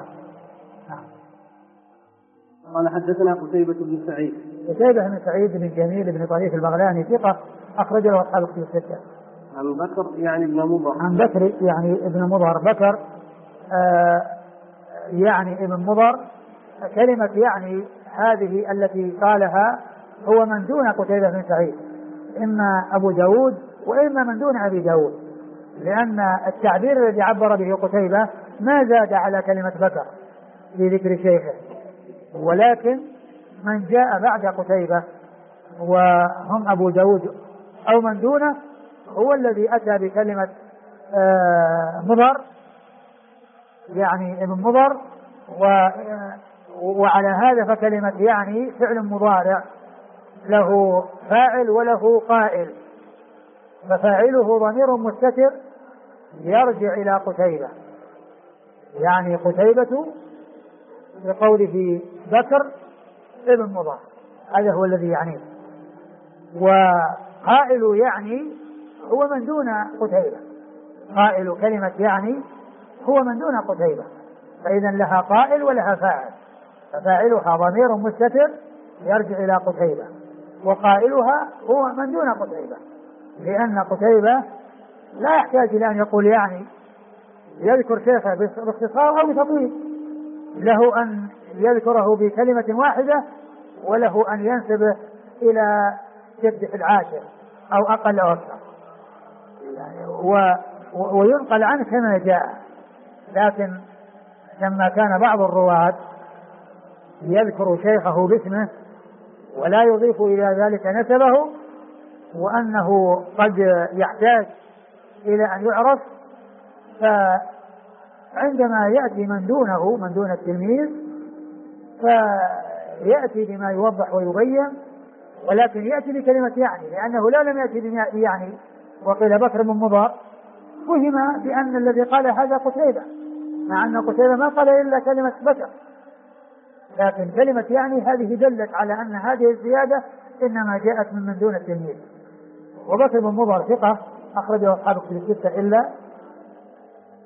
S2: قال حدثنا قتيبة بن سعيد.
S1: قتيبة بن سعيد بن جميل بن طريف البغلاني ثقة أخرج له أصحاب الكتب الستة.
S2: عن بكر يعني ابن مضر.
S1: عن بكر يعني ابن مضر. بكر يعني ابن مضر. كلمة يعني هذه التي قالها هو من دون قتيبة بن سعيد، إما أبو داود وإما من دون أبي داود، لأن التعبير الذي عبر به قتيبة ما زاد على كلمة بكر في ذكر شيخه، ولكن من جاء بعد قتيبة وهم أبو داود أو من دونه هو الذي أتى بكلمة مضر، يعني ابن مضر. وعلى هذا فكلمة يعني فعل مضارع له فاعل وله قائل، ففاعله ضمير مستتر يرجع إلى قتيبة، يعني قتيبة بقوله بكر ابن مضر، هذا هو الذي يعنيه. وقائل يعني هو من دون قتيبة، قائل كلمة يعني هو من دون قتيبة، فإذا لها قائل ولها فاعل، ففاعلها ضمير مستتر يرجع إلى قتيبة، وقائلها هو من دون قتيبة، لأن قتيبة لا يحتاج إلى أن يقول يعني، يذكر شيخه باختصار أو بتطويل، له أن يذكره بكلمة واحدة وله أن ينسبه إلى جد العاشر أو أقل أو أكثر، يعني وينقل عنه كما جاء. لكن لما كان بعض الرواة يذكر شيخه باسمه ولا يضيف إلى ذلك نسبه، وأنه قد يحتاج إلى أن يعرف، فعندما يأتي من دونه من دون التلميذ فيأتي بما يوضح ويبين، ولكن يأتي بكلمة يعني، لأنه لا لم يأتي يعني وقيل بكر بن مضر فهم بأن الذي قال هذا قتيبة، مع أن قتيبة ما قال إلا كلمة بكر، لكن كلمة يعني هذه دلت على أن هذه الزيادة إنما جاءت من دون التلميذ. وبكر بن مضر ثقة أخرجه أصحاب الكتب الستة إلا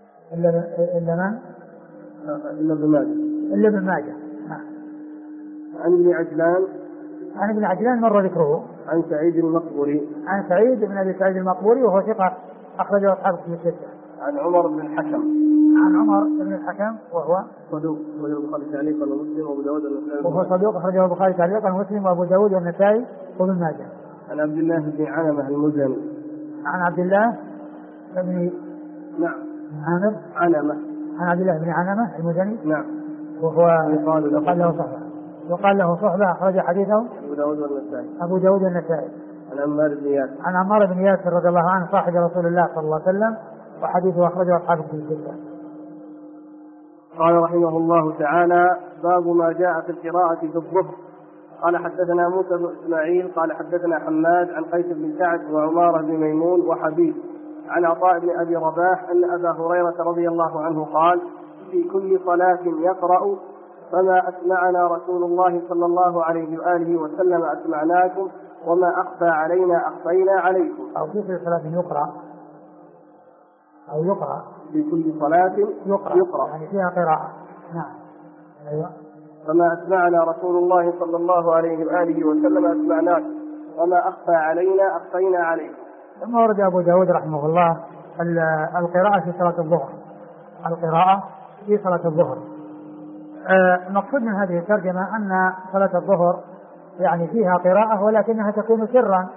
S2: ابن ماجه.
S1: إلا ابن ماجه.
S2: عن ابن عجلان.
S1: عن ابن عجلان مر ذكره.
S2: عن سعيد المقبري.
S1: عن سعيد بن ابي سعيد المقبري وهو ثقة أخرجه أصحاب الكتب الستة.
S2: عن عمر بن الحكم.
S1: عن عمر بن الحكم وهو
S2: صدوق أخرجه البخاري تعليقا ومسلم وأبو داود والنسائي.
S1: وهو صدوق أخرجه البخاري تعليقا ومسلم وأبو داود والنسائي وابن ماجه.
S2: عن عبد الله بن عنمة المزني.
S1: عن عبد الله بن عامر
S2: عنمة.
S1: عن عبد الله بن عنمة المزني.
S2: نعم.
S1: وهو يقال له صحبة. يقال له صحبة أخرج حديثه أبو داود والنسائي.
S2: عن عمار بن ياسر.
S1: عن عمار بن ياسر رضي الله عنه صاحب رسول الله صلى الله عليه وسلم وحديثه أخرجه أصحاب الكتب الستة.
S2: قال رحمه الله تعالى: باب ما جاء في القراءة بالظهر. قال حدثنا موسى بن إسماعيل قال حدثنا حماد عن قيس بن سعد وعمارة بن ميمون وحبيب عن عطاء بن أبي رباح أن أبا هريرة رضي الله عنه قال: في كل صلاة يقرأ: فما أسمعنا رسول الله صلى الله عليه وآله وسلم أسمعناكم وما أخفى علينا أخفينا عليكم.
S1: أو في كل صلاة يقرأ أو يقرأ.
S2: في كل صلاة يقرأ
S1: يعني فيها قراءة. نعم. أيوة.
S2: فما أسمعنا رسول الله صلى الله عليه وآله وسلم أسمعناكم وما أخفى علينا أخفينا عليكم.
S1: ثم ورد أبو داود رحمه الله القراءة في صلاة الظهر. القراءة في صلاة الظهر. المقصود من هذه الترجمة أن صلاة الظهر يعني فيها قراءة ولكنها تكون سرا.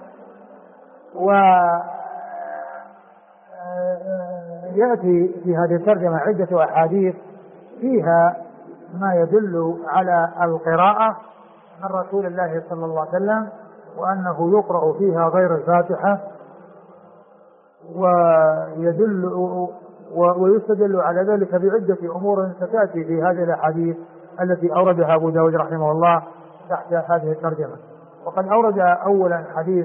S1: ويأتي في هذه الترجمة عدة أحاديث فيها ما يدل على القراءة من رسول الله صلى الله عليه وسلم وأنه يقرأ فيها غير الفاتحة، ويستدل على ذلك بعدة أمور ستأتي في هذه الأحاديث التي أوردها أبو داود رحمه الله تحت هذه الترجمة. وقد أورد أولا حديث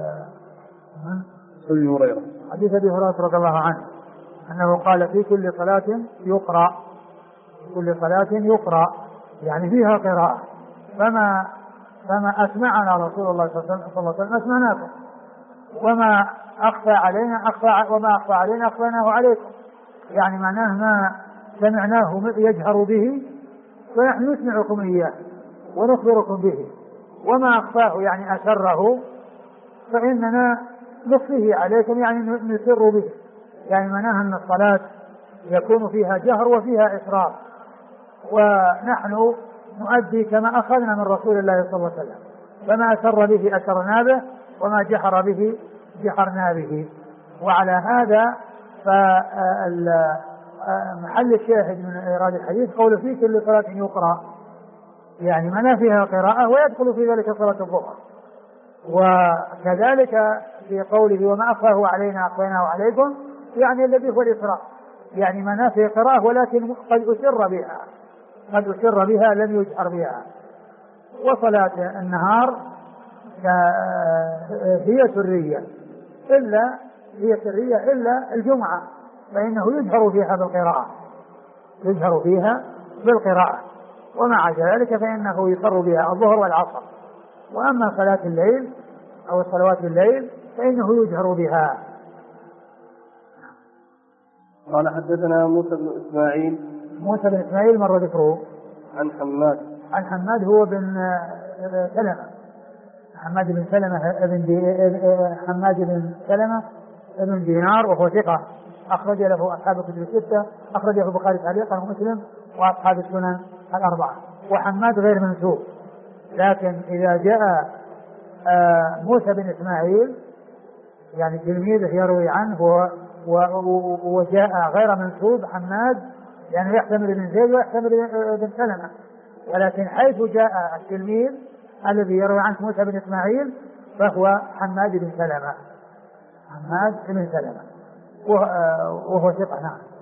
S2: أبي هريرة
S1: رضي الله عنه أنه قال: في كل صلاة يقرأ. كل صلاة يقرأ يعني فيها قراءة. فما أسمعنا رسول الله صلى الله عليه وسلم أسمعناكم وما أخفى علينا أخفيناه عليكم. يعني معناه ما سمعناه يجهر به ونحن نسمعكم إياه ونخبركم به، وما أخفاه يعني أسره فإننا نخفيه عليكم يعني نسر به. يعني معناه أن الصلاة يكون فيها جهر وفيها إسرار، ونحن نؤدي كما أخذنا من رسول الله صلى الله عليه وسلم. فما أسر به أسرنا به وما جهر به جهرنا به. وعلى هذا فمحل الشاهد من إيراد الحديث قول: في كل صلاة يقرأ، يعني ما فيها قراءة ويدخل في ذلك صلاة الظهر. وكذلك في قوله: وما أخفاه علينا أخفيناه عليكم، يعني الذي هو الإسراء، يعني ما فيها قراءة ولكن قد أسر بها لم يجهر بها. وصلاة النهار هي سرية إلا الجمعة، فإنه يجهر فيها بالقراءة، ومع ذلك فإنه يسر بها الظهر والعصر. وأما صلاة الليل أو صلوات الليل فإنه يجهر بها.
S2: قال حدثنا موسى بن إسماعيل
S1: مر ذكره.
S2: عن
S1: حماد هو بن سلمة، حماد بن سلمة ابن دينار، وهو ثقة أخرج له أصحاب الكتب الستة، أخرجه البخاري تعليقا ومسلم وأصحاب السنن الأربعة. وحماد غير منسوب، لكن إذا جاء موسى بن إسماعيل يعني تلميذه يروي عنه وجاء غير منسوب حماد، يعني يحتمل ابن زيد ويحتمل ابن سلمة، ولكن حيث جاء التلميذ الذي يروي عنه موسى بن إسماعيل فهو حماد بن سلمة وهو ثقة. نعم.